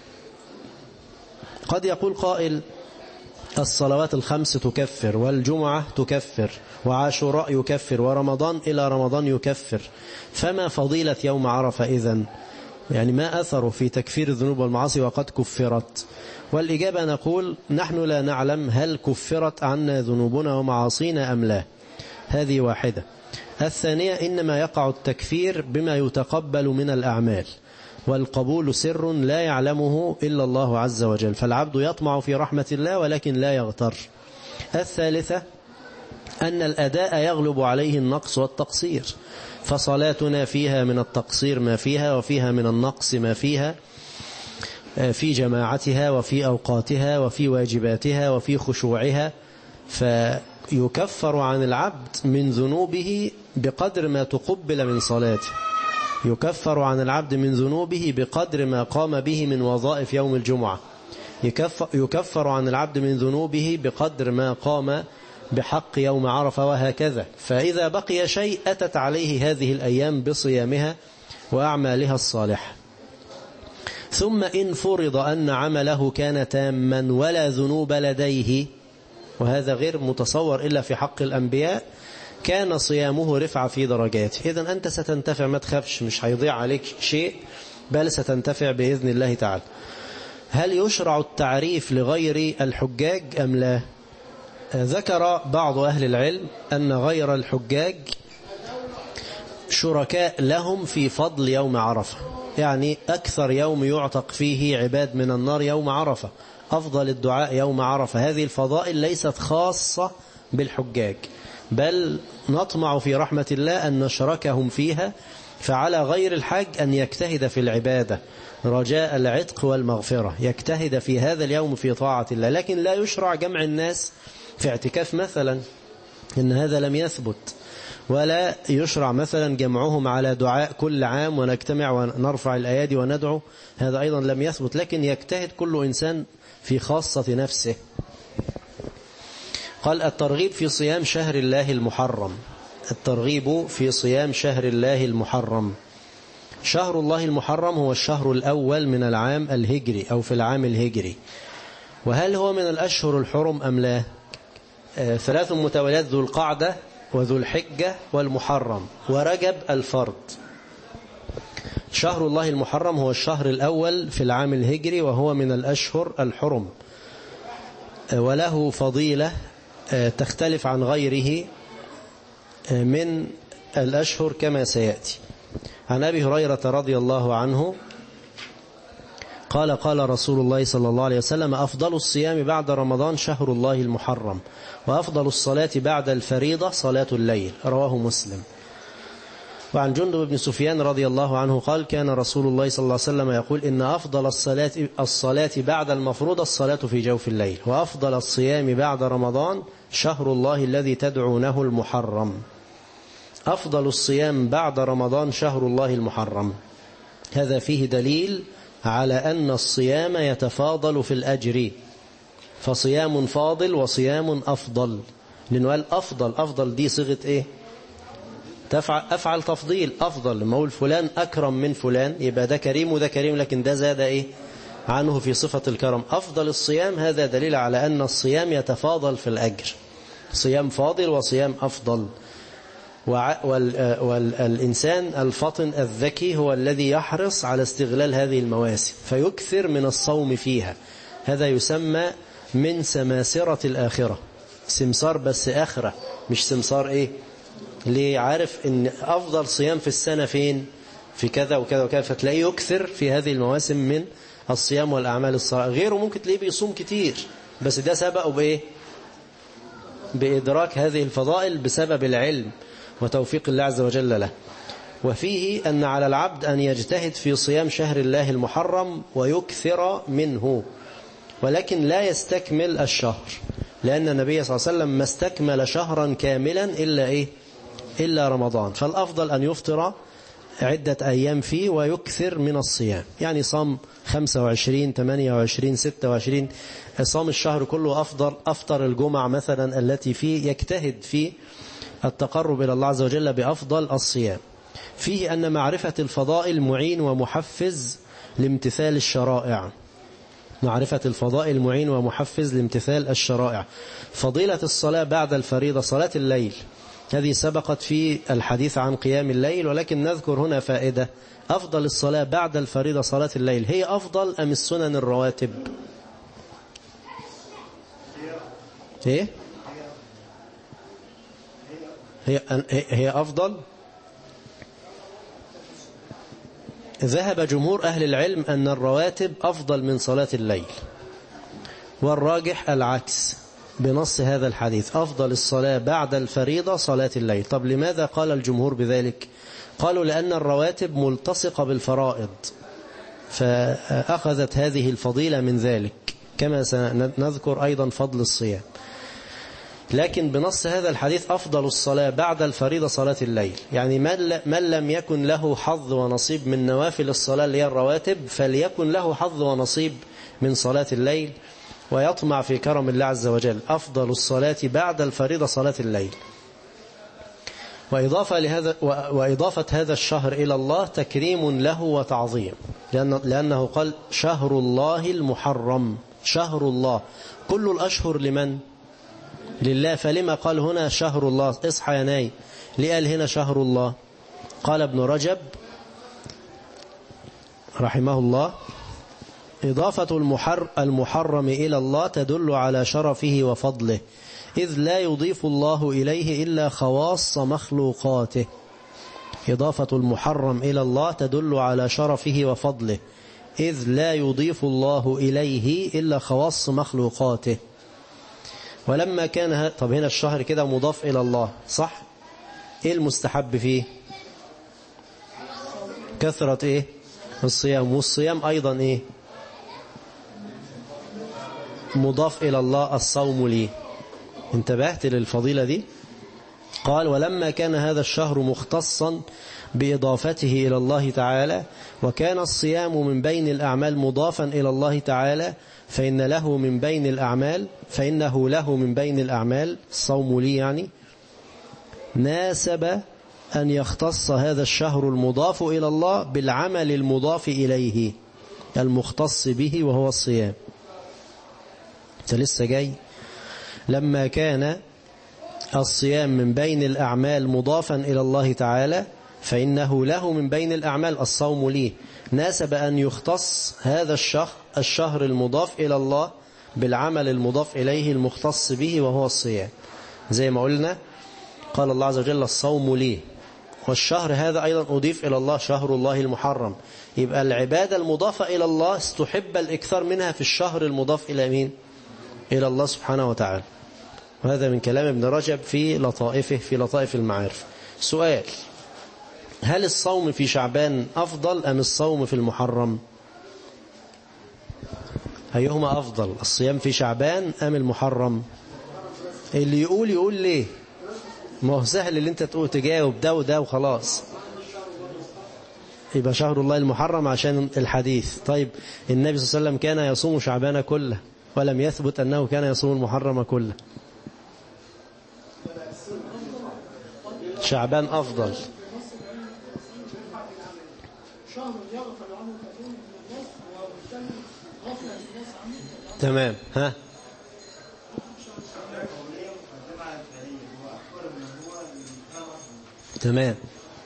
قد يقول قائل: الصلوات الخمس تكفر، والجمعة تكفر، وعاشوراء يكفر، ورمضان إلى رمضان يكفر، فما فضيلة يوم عرفة إذن؟ يعني ما أثره في تكفير الذنوب والمعاصي وقد كفرت؟ والإجابة نقول: نحن لا نعلم هل كفرت عنا ذنوبنا ومعاصينا أم لا، هذه واحدة. الثانية: إنما يقع التكفير بما يتقبل من الأعمال، والقبول سر لا يعلمه إلا الله عز وجل، فالعبد يطمع في رحمة الله ولكن لا يغتر. الثالثة: أن الأداء يغلب عليه النقص والتقصير، فصلاتنا فيها من التقصير ما فيها، وفيها من النقص ما فيها، في جماعتها وفي أوقاتها وفي واجباتها وفي خشوعها، فيكفر عن العبد من ذنوبه بقدر ما تقبل من صلاته، يكفر عن العبد من ذنوبه بقدر ما قام به من وظائف يوم الجمعة، يكفر عن العبد من ذنوبه بقدر ما قام بحق يوم عرفة، وهكذا. فإذا بقي شيء أتت عليه هذه الأيام بصيامها وأعمالها الصالحة. ثم إن فرض أن عمله كان تاما ولا ذنوب لديه، وهذا غير متصور إلا في حق الأنبياء، كان صيامه رفع في درجاته. إذن أنت ستنتفع، ما تخافش، مش هيضيع عليك شيء، بل ستنتفع بإذن الله تعالى. هل يشرع التعريف لغير الحجاج أم لا؟ ذكر بعض أهل العلم أن غير الحجاج شركاء لهم في فضل يوم عرفة، يعني أكثر يوم يعتق فيه عباد من النار يوم عرفة، أفضل الدعاء يوم عرفة. هذه الفضائل ليست خاصة بالحجاج، بل نطمع في رحمة الله أن نشركهم فيها فعلى غير الحج أن يجتهد في العبادة رجاء العتق والمغفرة، يجتهد في هذا اليوم في طاعة الله، لكن لا يشرع جمع الناس في اعتكاف مثلا، إن هذا لم يثبت، ولا يشرع مثلا جمعهم على دعاء كل عام ونجتمع ونرفع الأيادي وندعو، هذا أيضا لم يثبت، لكن يجتهد كل إنسان في خاصة نفسه. قال الترغيب في صيام شهر الله المحرم، الترغيب في صيام شهر الله المحرم. شهر الله المحرم هو الشهر الأول من العام الهجري أو في العام الهجري. وهل هو من الأشهر الحرم أم لا؟ 3 متواليات: ذو القعدة وذو الحجة والمحرم ورجب الفرد. شهر الله المحرم هو الشهر الأول في العام الهجري، وهو من الأشهر الحرم، وله فضيلة تختلف عن غيره من الأشهر كما سيأتي. عن أبي هريرة رضي الله عنه قال قال رسول الله صلى الله عليه وسلم: أفضل الصيام بعد رمضان شهر الله المحرم، وأفضل الصلاة بعد الفريضة صلاة الليل. رواه مسلم. وعن جندب بن سفيان رضي الله عنه قال: كان رسول الله صلى الله عليه وسلم يقول: إن أفضل الصلاة بعد المفروضة الصلاة في جوف الليل، وأفضل الصيام بعد رمضان شهر الله الذي تدعونه المحرم. أفضل الصيام بعد رمضان شهر الله المحرم، هذا فيه دليل على أن الصيام يتفاضل في الأجر، فصيام فاضل وصيام أفضل. لأنه قال أفضل دي صيغة إيه؟ أفعل تفضيل. أفضل لما أقول فلان أكرم من فلان يبقى ده كريم وده كريم، لكن ده زاد إيه عنه في صفة الكرم. أفضل الصيام، هذا دليل على أن الصيام يتفاضل في الأجر، صيام فاضل وصيام أفضل. والإنسان الفطن الذكي هو الذي يحرص على استغلال هذه المواسم فيكثر من الصوم فيها، هذا يسمى من سماسرة الآخرة. سمسار بس آخرة، مش سمسار إيه؟ ليه؟ عارف إن أفضل صيام في السنة فين؟ في كذا وكذا وكذا، فتلاقيه يكثر في هذه المواسم من الصيام والأعمال الصالحة. غيره ممكن تلاقيه بيصوم كتير، بس ده سبقه بإيه؟ بإدراك هذه الفضائل بسبب العلم وتوفيق الله عز وجل له. وفيه أن على العبد أن يجتهد في صيام شهر الله المحرم ويكثر منه، ولكن لا يستكمل الشهر، لأن النبي صلى الله عليه وسلم ما استكمل شهرا كاملا إلا إيه؟ إلا رمضان. فالأفضل أن يفطر عدة أيام فيه ويكثر من الصيام، يعني صام 25 28 26، صام الشهر كله أفضل. أفطر الجمعة مثلا التي فيه، يجتهد في التقرب إلى الله عز وجل بأفضل الصيام. فيه أن معرفة الفضائل معين ومحفز لامتثال الشرائع، معرفة الفضائل معين ومحفز لامتثال الشرائع. فضيلة الصلاة بعد الفريضة صلاة الليل، هذه سبقت في الحديث عن قيام الليل، ولكن نذكر هنا فائدة: أفضل الصلاة بعد الفريضة صلاة الليل، هي أفضل أم السنن الرواتب؟ إيه؟ هي أفضل. ذهب جمهور أهل العلم أن الرواتب أفضل من صلاة الليل، والراجح العكس بنص هذا الحديث: أفضل الصلاة بعد الفريضة صلاة الليل. طب لماذا قال الجمهور بذلك؟ قالوا لأن الرواتب ملتصقة بالفرائض، فأخذت هذه الفضيلة من ذلك، كما سنذكر أيضا فضل الصيام. لكن بنص هذا الحديث أفضل الصلاة بعد الفريضة صلاة الليل، يعني من لم يكن له حظ ونصيب من نوافل الصلاة اللي هي الرواتب، فليكن له حظ ونصيب من صلاة الليل ويطمع في كرم الله عز وجل. أفضل الصلاة بعد الفريضة صلاة الليل. وإضافة هذا الشهر إلى الله تكريم له وتعظيم، لأنه قال شهر الله المحرم، شهر الله. كل الأشهر لمن؟ لله. فلما قال هنا شهر الله؟ اصحى يا ناي، ليه قال هنا شهر الله؟ قال ابن رجب رحمه الله: إضافة المحرم إلى الله تدل على شرفه وفضله، إذ لا يضيف الله إليه إلا خواص مخلوقاته. إضافة المحرم إلى الله تدل على شرفه وفضله، إذ لا يضيف الله إليه إلا خواص مخلوقاته. ولما كان طب هنا الشهر كده مضاف إلى الله، صح؟ إيه المستحب فيه؟ كثرة إيه؟ الصيام. والصيام أيضا إيه؟ مضاف إلى الله، الصوم لي. انتبهت للفضيلة دي؟ قال ولما كان هذا الشهر مختصا بإضافته إلى الله تعالى، وكان الصيام من بين الأعمال مضافا إلى الله تعالى، فإنه له من بين الأعمال الصوم لي يعني، ناسب أن يختص هذا الشهر المضاف إلى الله بالعمل المضاف إليه المختص به وهو الصيام. انت لسه جاي. لما كان الصيام من بين الأعمال مضافا إلى الله تعالى، فإنه له من بين الأعمال الصوم ليه، ناسب أن يختص هذا الشهر المضاف إلى الله بالعمل المضاف إليه المختص به وهو الصيام. زي ما قلنا قال الله عز وجل الصوم ليه، والشهر هذا أيضا أضيف إلى الله شهر الله المحرم. يبقى العبادة المضافة إلى الله استحب الإكثار منها في الشهر المضاف إلى مين؟ إلى الله سبحانه وتعالى. وهذا من كلام ابن رجب في لطائف المعارف. سؤال: هل الصوم في شعبان أفضل أم الصوم في المحرم؟ أيهما أفضل، الصيام في شعبان أم المحرم؟ اللي يقول ليه؟ ما هو سهل اللي انت تجاوب ده وده وخلاص. يبقى شهر الله المحرم عشان الحديث. طيب النبي صلى الله عليه وسلم كان يصوم شعبان كله، ولم يثبت أنه كان يصوم المحرم كله. شعبان أفضل. تمام. ها تمام.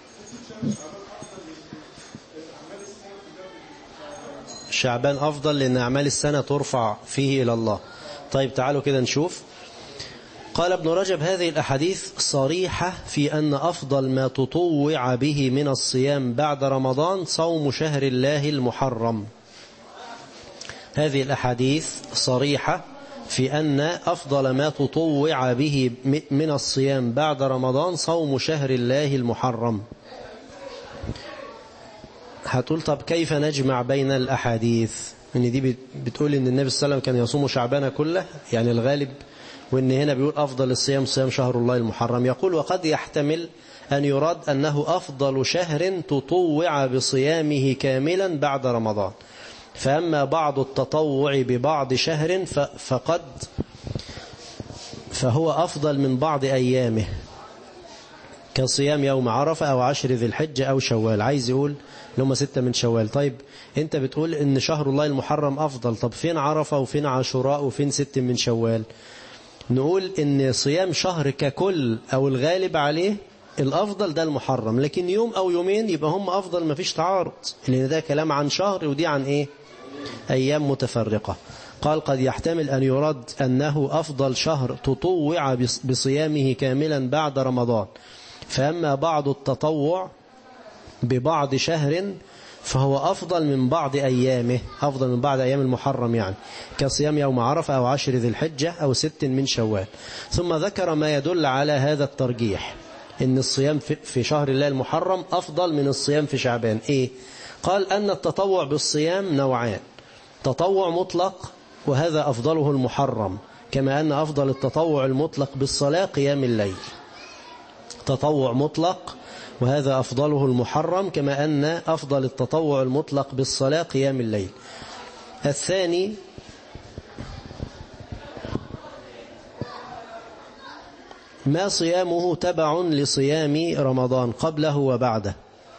شعبان أفضل لأن أعمال السنة ترفع فيه إلى الله. طيب تعالوا كده نشوف. قال ابن رجب: هذه الأحاديث صريحة في أن أفضل ما تطوع به من الصيام بعد رمضان صوم شهر الله المحرم. هذه الأحاديث صريحة في أن أفضل ما تطوع به من الصيام بعد رمضان صوم شهر الله المحرم. هتقول طب كيف نجمع بين الأحاديث؟ إن دي بتقول إن النبي صلى الله عليه وسلم كان يصوم شعبان كله يعني الغالب، وإن هنا بيقول أفضل الصيام صيام شهر الله المحرم. يقول: وقد يحتمل أن يراد أنه أفضل شهر تطوع بصيامه كاملا بعد رمضان، فأما بعض التطوع ببعض شهر فهو أفضل من بعض أيامه، كصيام يوم عرفة أو 10 ذي الحجة أو شوال. عايز يقول لهم 6 من شوال. طيب أنت بتقول إن شهر الله المحرم أفضل، طب فين عرفة وفين عاشوراء وفين 6 من شوال؟ نقول إن صيام شهر ككل أو الغالب عليه الأفضل ده المحرم، لكن يوم أو يومين يبقى هم أفضل، ما فيش تعارض، لأن ده كلام عن شهر ودي عن إيه؟ أيام متفرقة. قال: قد يحتمل أن يراد أنه أفضل شهر تطوع بصيامه كاملا بعد رمضان، فأما بعض التطوع ببعض شهر فهو أفضل من بعض أيامه، أفضل من بعض أيام المحرم يعني، كصيام يوم عرفة أو 10 ذي الحجة أو 6 من شوال. ثم ذكر ما يدل على هذا الترجيح، إن الصيام في شهر الله المحرم أفضل من الصيام في شعبان. إيه؟ قال: أن التطوع بالصيام نوعان: تطوع مطلق وهذا أفضله المحرم، كما أن أفضل التطوع المطلق بالصلاة قيام الليل. تطوع مطلق وهذا أفضله المحرم، كما أن أفضل التطوع المطلق بالصلاة قيام الليل. الثاني: ما صيامه تبع لصيام رمضان قبله وبعده،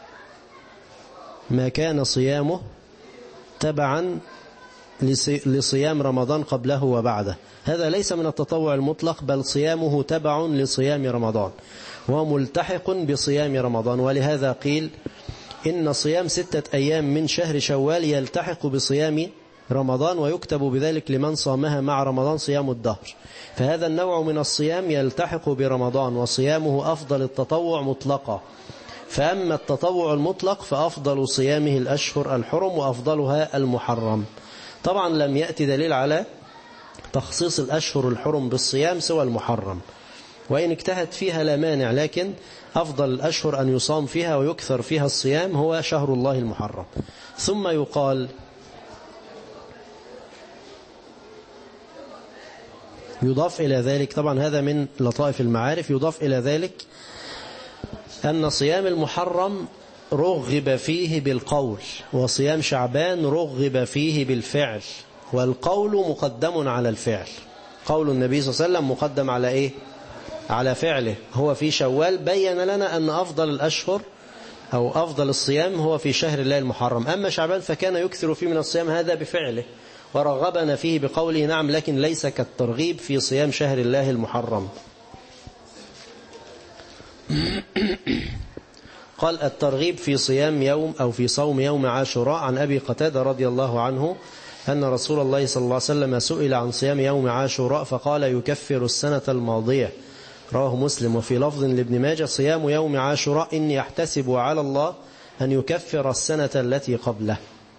ما كان صيامه تبعا لصيام رمضان قبله وبعده، هذا ليس من التطوع المطلق، بل صيامه تبع لصيام رمضان وهو ملتحق بصيام رمضان. ولهذا قيل إن صيام 6 أيام من شهر شوال يلتحق بصيام رمضان، ويكتب بذلك لمن صامها مع رمضان صيام الدهر. فهذا النوع من الصيام يلتحق برمضان، وصيامه أفضل التطوع مطلقا. فأما التطوع المطلق فأفضل صيامه الأشهر الحرم وأفضلها المحرم. طبعا لم يأتي دليل على تخصيص الأشهر الحرم بالصيام سوى المحرم، وإن اجتهد فيها لا مانع، لكن أفضل الأشهر أن يصام فيها ويكثر فيها الصيام هو شهر الله المحرم. ثم يقال يضاف إلى ذلك، طبعا هذا من لطائف المعارف، يضاف إلى ذلك أن صيام المحرم رغب فيه بالقول، وصيام شعبان رغب فيه بالفعل، والقول مقدم على الفعل. قول النبي صلى الله عليه وسلم مقدم على إيه؟ على فعله. هو في شوال بين لنا أن أفضل الأشهر أو أفضل الصيام هو في شهر الله المحرم. أما شعبان فكان يكثر فيه من الصيام، هذا بفعله، ورغبنا فيه بقوله نعم، لكن ليس كالترغيب في صيام شهر الله المحرم. قال الترغيب في صيام يوم أو في صوم يوم عاشوراء. عن أبي قتادة رضي الله عنه أن رسول الله صلى الله عليه وسلم سئل عن صيام يوم عاشوراء فقال يكفر السنة الماضية، رواه مسلم. وفي لفظ لابن ماجه صيام يوم عاشوراء إني أحتسب على الله أن يكفر السنة التي قبله.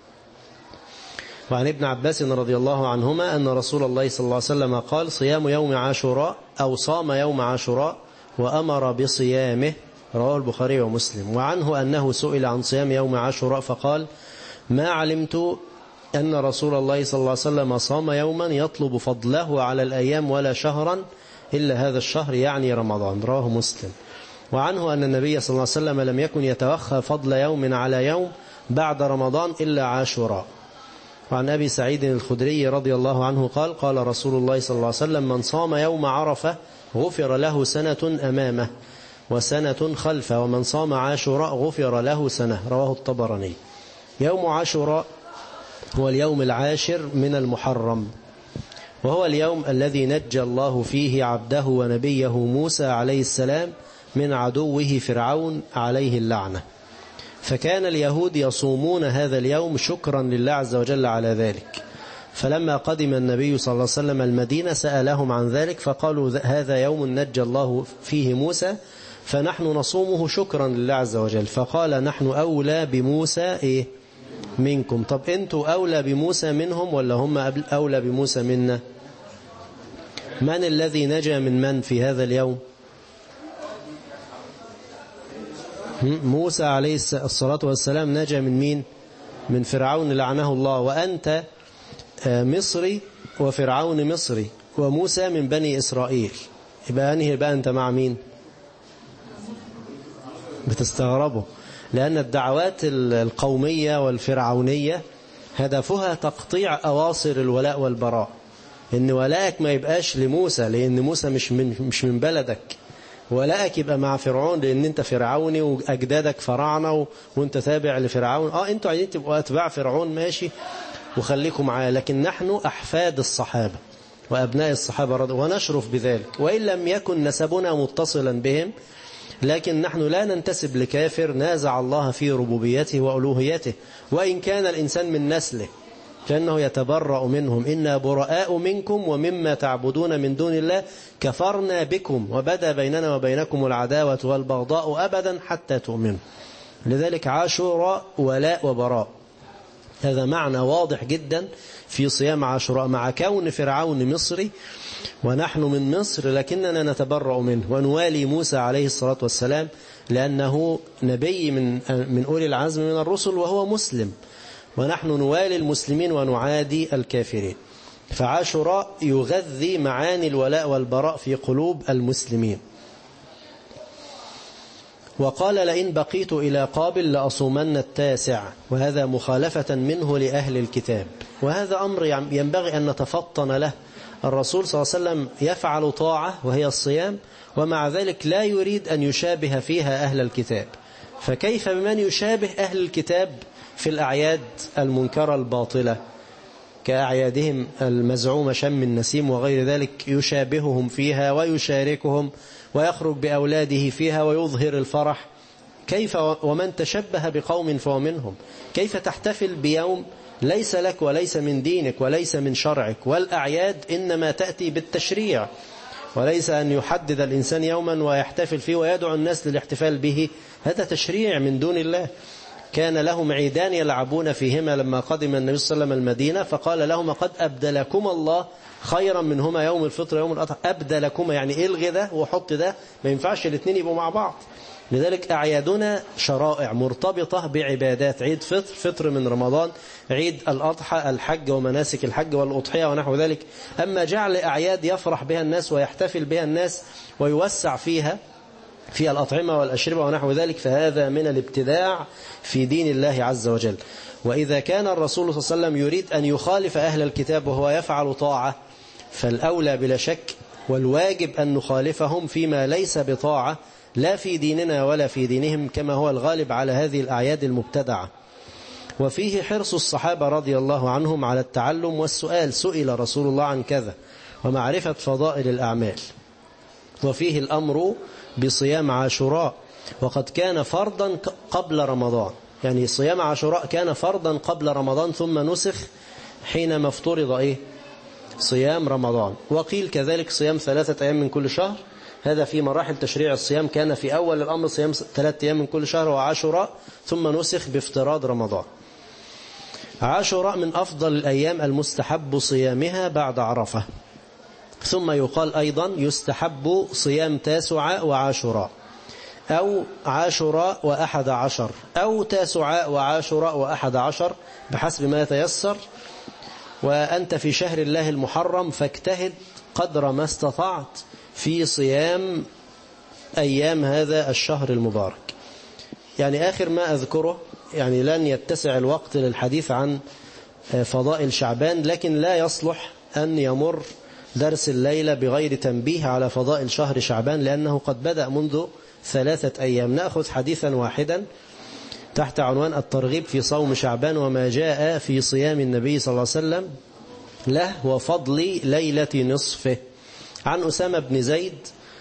وعن ابن عباس رضي الله عنهما أن رسول الله صلى الله عليه وسلم قال صيام يوم عاشوراء أو صام يوم عاشوراء وأمر بصيامه، رواه البخاري ومسلم. وعنه أنه سئل عن صيام يوم عاشوراء فقال ما علمت أن رسول الله صلى الله عليه وسلم صام يوما يطلب فضله على الأيام ولا شهرا إلا هذا الشهر، يعني رمضان، رواه مسلم. وعنه أن النبي صلى الله عليه وسلم لم يكن يتوخى فضل يوم على يوم بعد رمضان إلا عاشوراء. وعن أبي سعيد الخدري رضي الله عنه قال قال رسول الله صلى الله عليه وسلم من صام يوم عرفة غفر له سنة أمامه وسنة خلفه، ومن صام عاشوراء غفر له سنة، رواه الطبراني. يوم عاشوراء هو اليوم العاشر من المحرم، وهو اليوم الذي نجى الله فيه عبده ونبيه موسى عليه السلام من عدوه فرعون عليه اللعنة. فكان اليهود يصومون هذا اليوم شكرا لله عز وجل على ذلك. فلما قدم النبي صلى الله عليه وسلم المدينة سألهم عن ذلك فقالوا هذا يوم نجى الله فيه موسى فنحن نصومه شكرا لله عز وجل. فقال نحن أولى بموسى منكم. طب أنتوا أولى بموسى منهم ولا هم أولى بموسى منا؟ من الذي نجا من في هذا اليوم؟ موسى عليه الصلاة والسلام نجا من مين؟ من فرعون لعنه الله. وأنت مصري وفرعون مصري وموسى من بني إسرائيل، يبقى أنهي بقى أنت مع مين؟ بتستغربوا، لأن الدعوات القومية والفرعونية هدفها تقطيع أواصر الولاء والبراء، إن ولاءك ما يبقاش لموسى لأن موسى مش من بلدك، ولاءك يبقى مع فرعون لأن أنت فرعوني وأجدادك فراعنة وأنت تابع لفرعون. أنتوا عايزين تبقوا أتباع فرعون ماشي وخليكم معاه، لكن نحن أحفاد الصحابة وأبناء الصحابة ونشرف بذلك، وإن لم يكن نسبنا متصلا بهم، لكن نحن لا ننتسب لكافر نازع الله في ربوبيته وألوهيته، وإن كان الإنسان من نسله فإنه يتبرأ منهم إنا براء منكم ومما تعبدون من دون الله كفرنا بكم وبدا بيننا وبينكم العداوة والبغضاء أبدا حتى تؤمنوا. لذلك عاشوراء ولاء وبراء، هذا معنى واضح جدا في صيام عاشوراء، مع كون فرعون مصري ونحن من مصر لكننا نتبرأ منه ونوالي موسى عليه الصلاة والسلام لأنه نبي من أولي العزم من الرسل وهو مسلم، ونحن نوالي المسلمين ونعادي الكافرين. فعاشوراء يغذي معاني الولاء والبراء في قلوب المسلمين. وقال لئن بقيت إلى قابل لأصومن التاسع، وهذا مخالفة منه لأهل الكتاب، وهذا أمر ينبغي أن نتفطن له. الرسول صلى الله عليه وسلم يفعل طاعة وهي الصيام، ومع ذلك لا يريد أن يشابه فيها أهل الكتاب، فكيف بمن يشابه أهل الكتاب في الأعياد المنكرة الباطلة كأعيادهم المزعومة شم النسيم وغير ذلك، يشابههم فيها ويشاركهم ويخرج بأولاده فيها ويظهر الفرح. كيف ومن تشبه بقوم فهو منهم؟ كيف تحتفل بيوم ليس لك وليس من دينك وليس من شرعك؟ والأعياد إنما تأتي بالتشريع، وليس أن يحدد الإنسان يوما ويحتفل فيه ويدعو الناس للاحتفال به، هذا تشريع من دون الله. كان لهم عيدان يلعبون فيهما لما قدم النبي صلى الله عليه وسلم المدينة، فقال لهما قد أبدلكما الله خيرا منهما يوم الفطر يوم الأضحى. أبدلكما يعني إلغي ده وحط ده، ما ينفعش الاثنين يبقوا مع بعض. لذلك أعيادنا شرائع مرتبطة بعبادات، عيد فطر، فطر من رمضان، عيد الأضحى، الحج ومناسك الحج والأضحية ونحو ذلك. أما جعل أعياد يفرح بها الناس ويحتفل بها الناس ويوسع فيها في الأطعمة والأشربة ونحو ذلك، فهذا من الابتداع في دين الله عز وجل. وإذا كان الرسول صلى الله عليه وسلم يريد أن يخالف أهل الكتاب وهو يفعل طاعة، فالأولى بلا شك والواجب أن نخالفهم فيما ليس بطاعة، لا في ديننا ولا في دينهم، كما هو الغالب على هذه الأعياد المبتدعة. وفيه حرص الصحابة رضي الله عنهم على التعلم والسؤال، سئل رسول الله عن كذا، ومعرفة فضائل الأعمال. وفيه الأمر بصيام عاشوراء، وقد كان فرضا قبل رمضان، يعني صيام عاشوراء كان فرضا قبل رمضان ثم نسخ حينما افترض صيام رمضان. وقيل كذلك صيام 3 أيام من كل شهر، هذا في مراحل تشريع الصيام، كان في أول الأمر صيام 3 أيام من كل شهر وعاشوراء، ثم نسخ بافتراض رمضان. عاشوراء من أفضل الأيام المستحب صيامها بعد عرفة. ثم يقال أيضا يستحب صيام تاسعاء وعاشوراء، أو عاشوراء و11، أو تاسعاء وعاشوراء و11 بحسب ما يتيسر. وأنت في شهر الله المحرم فاجتهد قدر ما استطعت في صيام أيام هذا الشهر المبارك. يعني آخر ما أذكره، يعني لن يتسع الوقت للحديث عن فضائل شعبان، لكن لا يصلح أن يمر درس الليلة بغير تنبيه على فضائل شهر شعبان، لأنه قد بدأ منذ 3 أيام. نأخذ حديثا واحدا تحت عنوان الترغيب في صوم شعبان وما جاء في صيام النبي صلى الله عليه وسلم له وفضل ليلة نصفه. عن أسامة بن زيد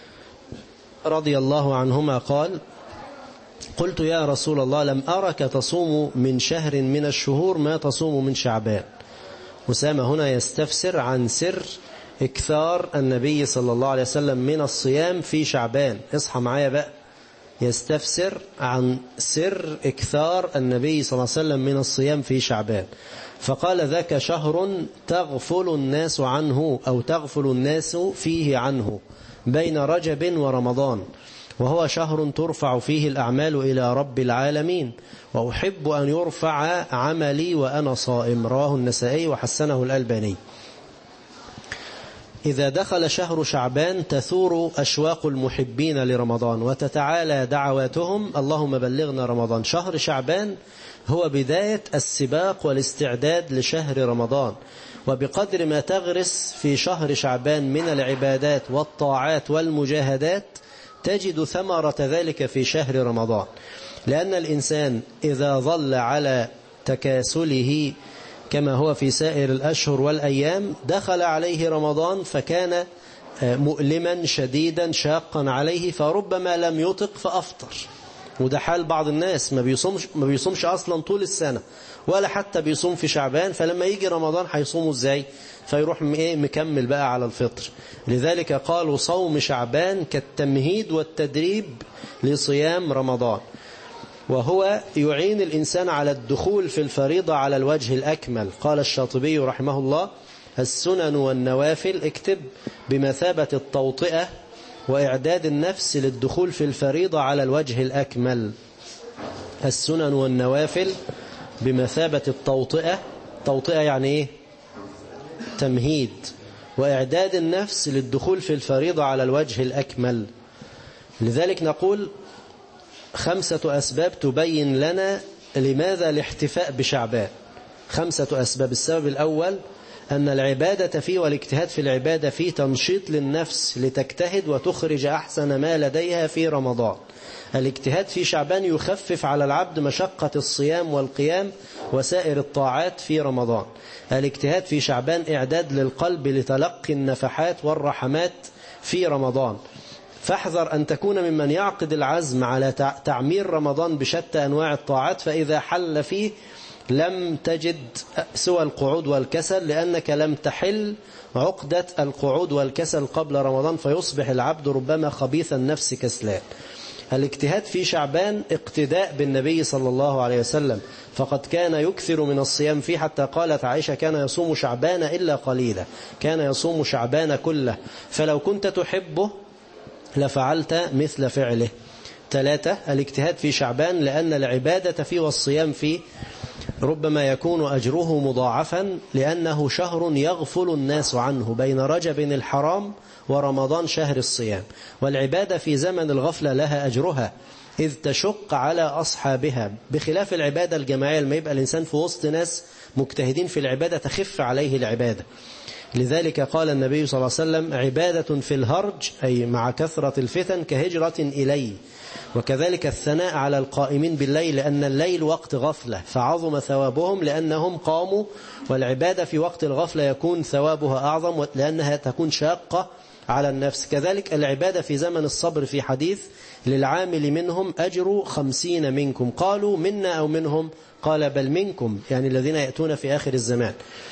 رضي الله عنهما قال: قلت يا رسول الله لم أرك تصوم من شهر من الشهور ما تصوم من شعبان. أسامة هنا يستفسر عن سر إكثار النبي صلى الله عليه وسلم من الصيام في شعبان. اصحى معايا بقى، يستفسر عن سر إكثار النبي صلى الله عليه وسلم من الصيام في شعبان. فقال: ذاك شهر تغفل الناس عنه، أو تغفل الناس فيه عنه، بين رجب ورمضان، وهو شهر ترفع فيه الأعمال إلى رب العالمين، وأحب أن يرفع عملي وأنا صائم. رواه النسائي وحسنه الألباني. إذا دخل شهر شعبان تثور أشواق المحبين لرمضان وتتعالى دعواتهم: اللهم بلغنا رمضان. شهر شعبان هو بداية السباق والاستعداد لشهر رمضان، وبقدر ما تغرس في شهر شعبان من العبادات والطاعات والمجاهدات تجد ثمرة ذلك في شهر رمضان. لأن الإنسان إذا ظل على تكاسله كما هو في سائر الأشهر والأيام، دخل عليه رمضان فكان مؤلما شديدا شاقا عليه، فربما لم يطق فأفطر. وده حال بعض الناس، ما بيصومش أصلا طول السنة، ولا حتى بيصوم في شعبان، فلما يجي رمضان هيصوموا ازاي؟ فيروح مكمل بقى على الفطر. لذلك قالوا صوم شعبان كالتمهيد والتدريب لصيام رمضان، وهو يعين الإنسان على الدخول في الفريضة على الوجه الأكمل. قال الشاطبي رحمه الله: السنن والنوافل اكتب بمثابة التوطئة وإعداد النفس للدخول في الفريضة على الوجه الأكمل. السنن والنوافل بمثابة التوطئة، توطئة يعني إيه؟ تمهيد، وإعداد النفس للدخول في الفريضة على الوجه الأكمل. لذلك نقول 5 أسباب تبين لنا لماذا الاحتفاء بشعبان. 5 أسباب. السبب الأول أن العبادة فيه والاجتهاد في العبادة فيه تنشيط للنفس لتجتهد وتخرج أحسن ما لديها في رمضان. الاجتهاد في شعبان يخفف على العبد مشقة الصيام والقيام وسائر الطاعات في رمضان. الاجتهاد في شعبان إعداد للقلب لتلقي النفحات والرحمات في رمضان. فاحذر أن تكون ممن يعقد العزم على تعمير رمضان بشتى أنواع الطاعات، فإذا حل فيه لم تجد سوى القعود والكسل، لأنك لم تحل عقدة القعود والكسل قبل رمضان، فيصبح العبد ربما خبيث النفس كسلان. الاجتهاد في شعبان اقتداء بالنبي صلى الله عليه وسلم، فقد كان يكثر من الصيام فيه، حتى قالت عائشة كان يصوم شعبان إلا قليلا، كان يصوم شعبان كله، فلو كنت تحبه لفعلت مثل فعله. 3. الاجتهاد في شعبان لأن العبادة فيه والصيام فيه ربما يكون أجره مضاعفا، لأنه شهر يغفل الناس عنه بين رجب الحرام ورمضان شهر الصيام، والعبادة في زمن الغفلة لها أجرها إذ تشق على أصحابها، بخلاف العبادة الجماعية لما يبقى الإنسان في وسط ناس مجتهدين في العبادة تخف عليه العبادة. لذلك قال النبي صلى الله عليه وسلم عبادة في الهرج أي مع كثرة الفتن كهجرة إلي. وكذلك الثناء على القائمين بالليل، لأن الليل وقت غفلة فعظم ثوابهم لأنهم قاموا، والعبادة في وقت الغفلة يكون ثوابها أعظم لأنها تكون شاقة على النفس. كذلك العبادة في زمن الصبر في حديث للعامل منهم أجر 50 منكم، قالوا منا أو منهم، قال بل منكم، يعني الذين يأتون في آخر الزمان.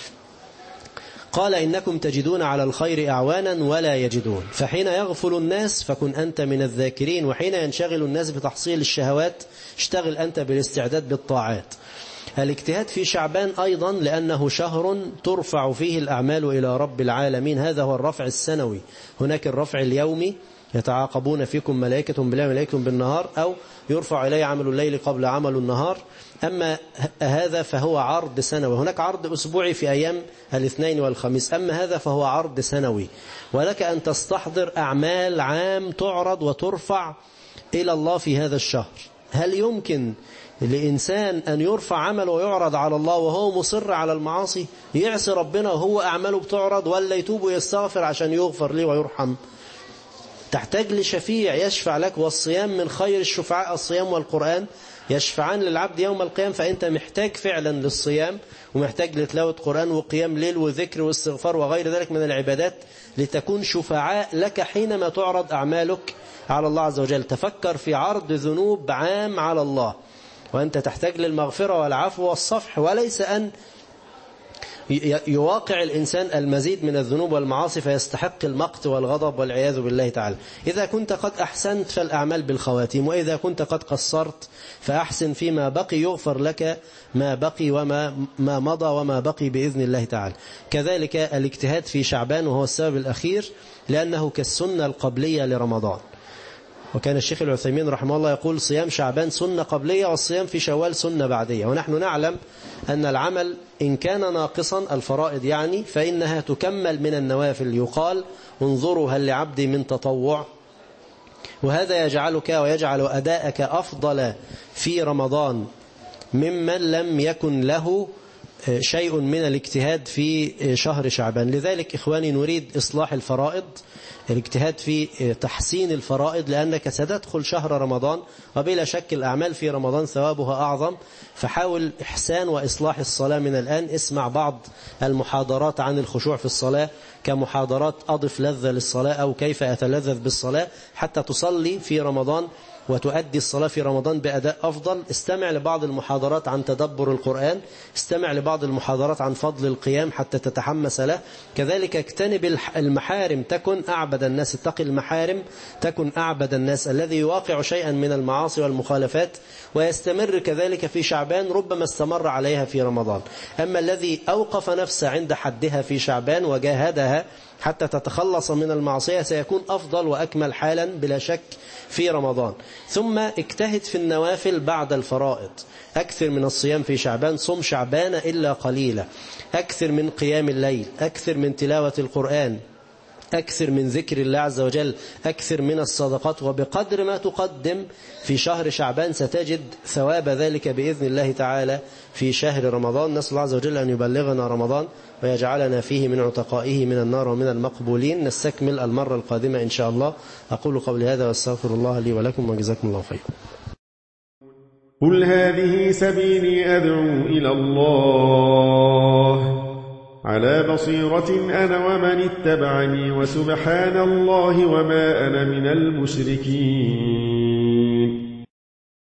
قال إنكم تجدون على الخير أعوانا ولا يجدون، فحين يغفل الناس فكن أنت من الذاكرين، وحين ينشغل الناس بتحصيل الشهوات اشتغل أنت بالاستعداد بالطاعات. الاجتهاد في شعبان أيضا لأنه شهر ترفع فيه الأعمال إلى رب العالمين، هذا هو الرفع السنوي، هناك الرفع اليومي يتعاقبون فيكم ملائكة بالليل ملائكة بالنهار، أو يرفع إليه عمل الليل قبل عمل النهار. أما هذا فهو عرض سنوي، هناك عرض أسبوعي في أيام الاثنين والخميس، أما هذا فهو عرض سنوي، ولك أن تستحضر أعمال عام تعرض وترفع إلى الله في هذا الشهر. هل يمكن لإنسان أن يرفع عمله ويعرض على الله وهو مصر على المعاصي، يعصي ربنا وهو أعماله بتعرض، ولا يتوب ويستغفر عشان يغفر لي ويرحم؟ تحتاج لشفيع يشفع لك، والصيام من خير الشفعاء، الصيام والقرآن يشفعان للعبد يوم القيامة، فأنت محتاج فعلا للصيام ومحتاج لتلاوة قرآن وقيام ليل وذكر واستغفار وغير ذلك من العبادات لتكون شفعاء لك حينما تعرض أعمالك على الله عز وجل. تفكر في عرض ذنوب عام على الله، وأنت تحتاج للمغفرة والعفو والصفح، وليس أن يواقع الإنسان المزيد من الذنوب والمعاصي فيستحق المقت والغضب والعياذ بالله تعالى. إذا كنت قد أحسنت فالأعمال بالخواتيم، وإذا كنت قد قصرت فأحسن فيما بقي، يغفر لك ما بقي وما مضى وما بقي بإذن الله تعالى. كذلك الاجتهاد في شعبان وهو السبب الأخير لأنه كالسنة القبلية لرمضان، وكان الشيخ العثيمين رحمه الله يقول صيام شعبان سنة قبلية والصيام في شوال سنة بعدية. ونحن نعلم أن العمل إن كان ناقصا الفرائض يعني فإنها تكمل من النوافل، يقال انظروا هل لعبدي من تطوع، وهذا يجعلك ويجعل أداءك أفضل في رمضان ممن لم يكن له شيء من الاجتهاد في شهر شعبان. لذلك إخواني نريد إصلاح الفرائض، الاجتهاد في تحسين الفرائض، لأنك ستدخل شهر رمضان وبلا شك الأعمال في رمضان ثوابها أعظم، فحاول إحسان وإصلاح الصلاة من الآن. اسمع بعض المحاضرات عن الخشوع في الصلاة كمحاضرات أضف لذة للصلاة أو كيف أتلذذ بالصلاة حتى تصلي في رمضان وتؤدي الصلاة في رمضان بأداء أفضل. استمع لبعض المحاضرات عن تدبر القرآن، استمع لبعض المحاضرات عن فضل القيام حتى تتحمس له. كذلك اجتنب المحارم تكن أعبد الناس، اتق المحارم تكن أعبد الناس. الذي يواقع شيئا من المعاصي والمخالفات ويستمر كذلك في شعبان ربما استمر عليها في رمضان، أما الذي أوقف نفسه عند حدها في شعبان وجاهدها حتى تتخلص من المعصية سيكون أفضل وأكمل حالا بلا شك في رمضان. ثم اجتهد في النوافل بعد الفرائض، أكثر من الصيام في شعبان، صم شعبان إلا قليلا، أكثر من قيام الليل، أكثر من تلاوة القرآن، أكثر من ذكر الله عز وجل، أكثر من الصدقات، وبقدر ما تقدم في شهر شعبان ستجد ثواب ذلك بإذن الله تعالى في شهر رمضان. نسأل الله عز وجل أن يبلغنا رمضان ويجعلنا فيه من عتقائه من النار ومن المقبولين. نستكمل المرة القادمة إن شاء الله. أقول قولي هذا واستغفر الله لي ولكم وجزاكم الله خيرا. قل هذه سبيلي أدعو إلى الله على بصيرة أنا ومن اتبعني، وسبحان الله وما أنا من المشركين.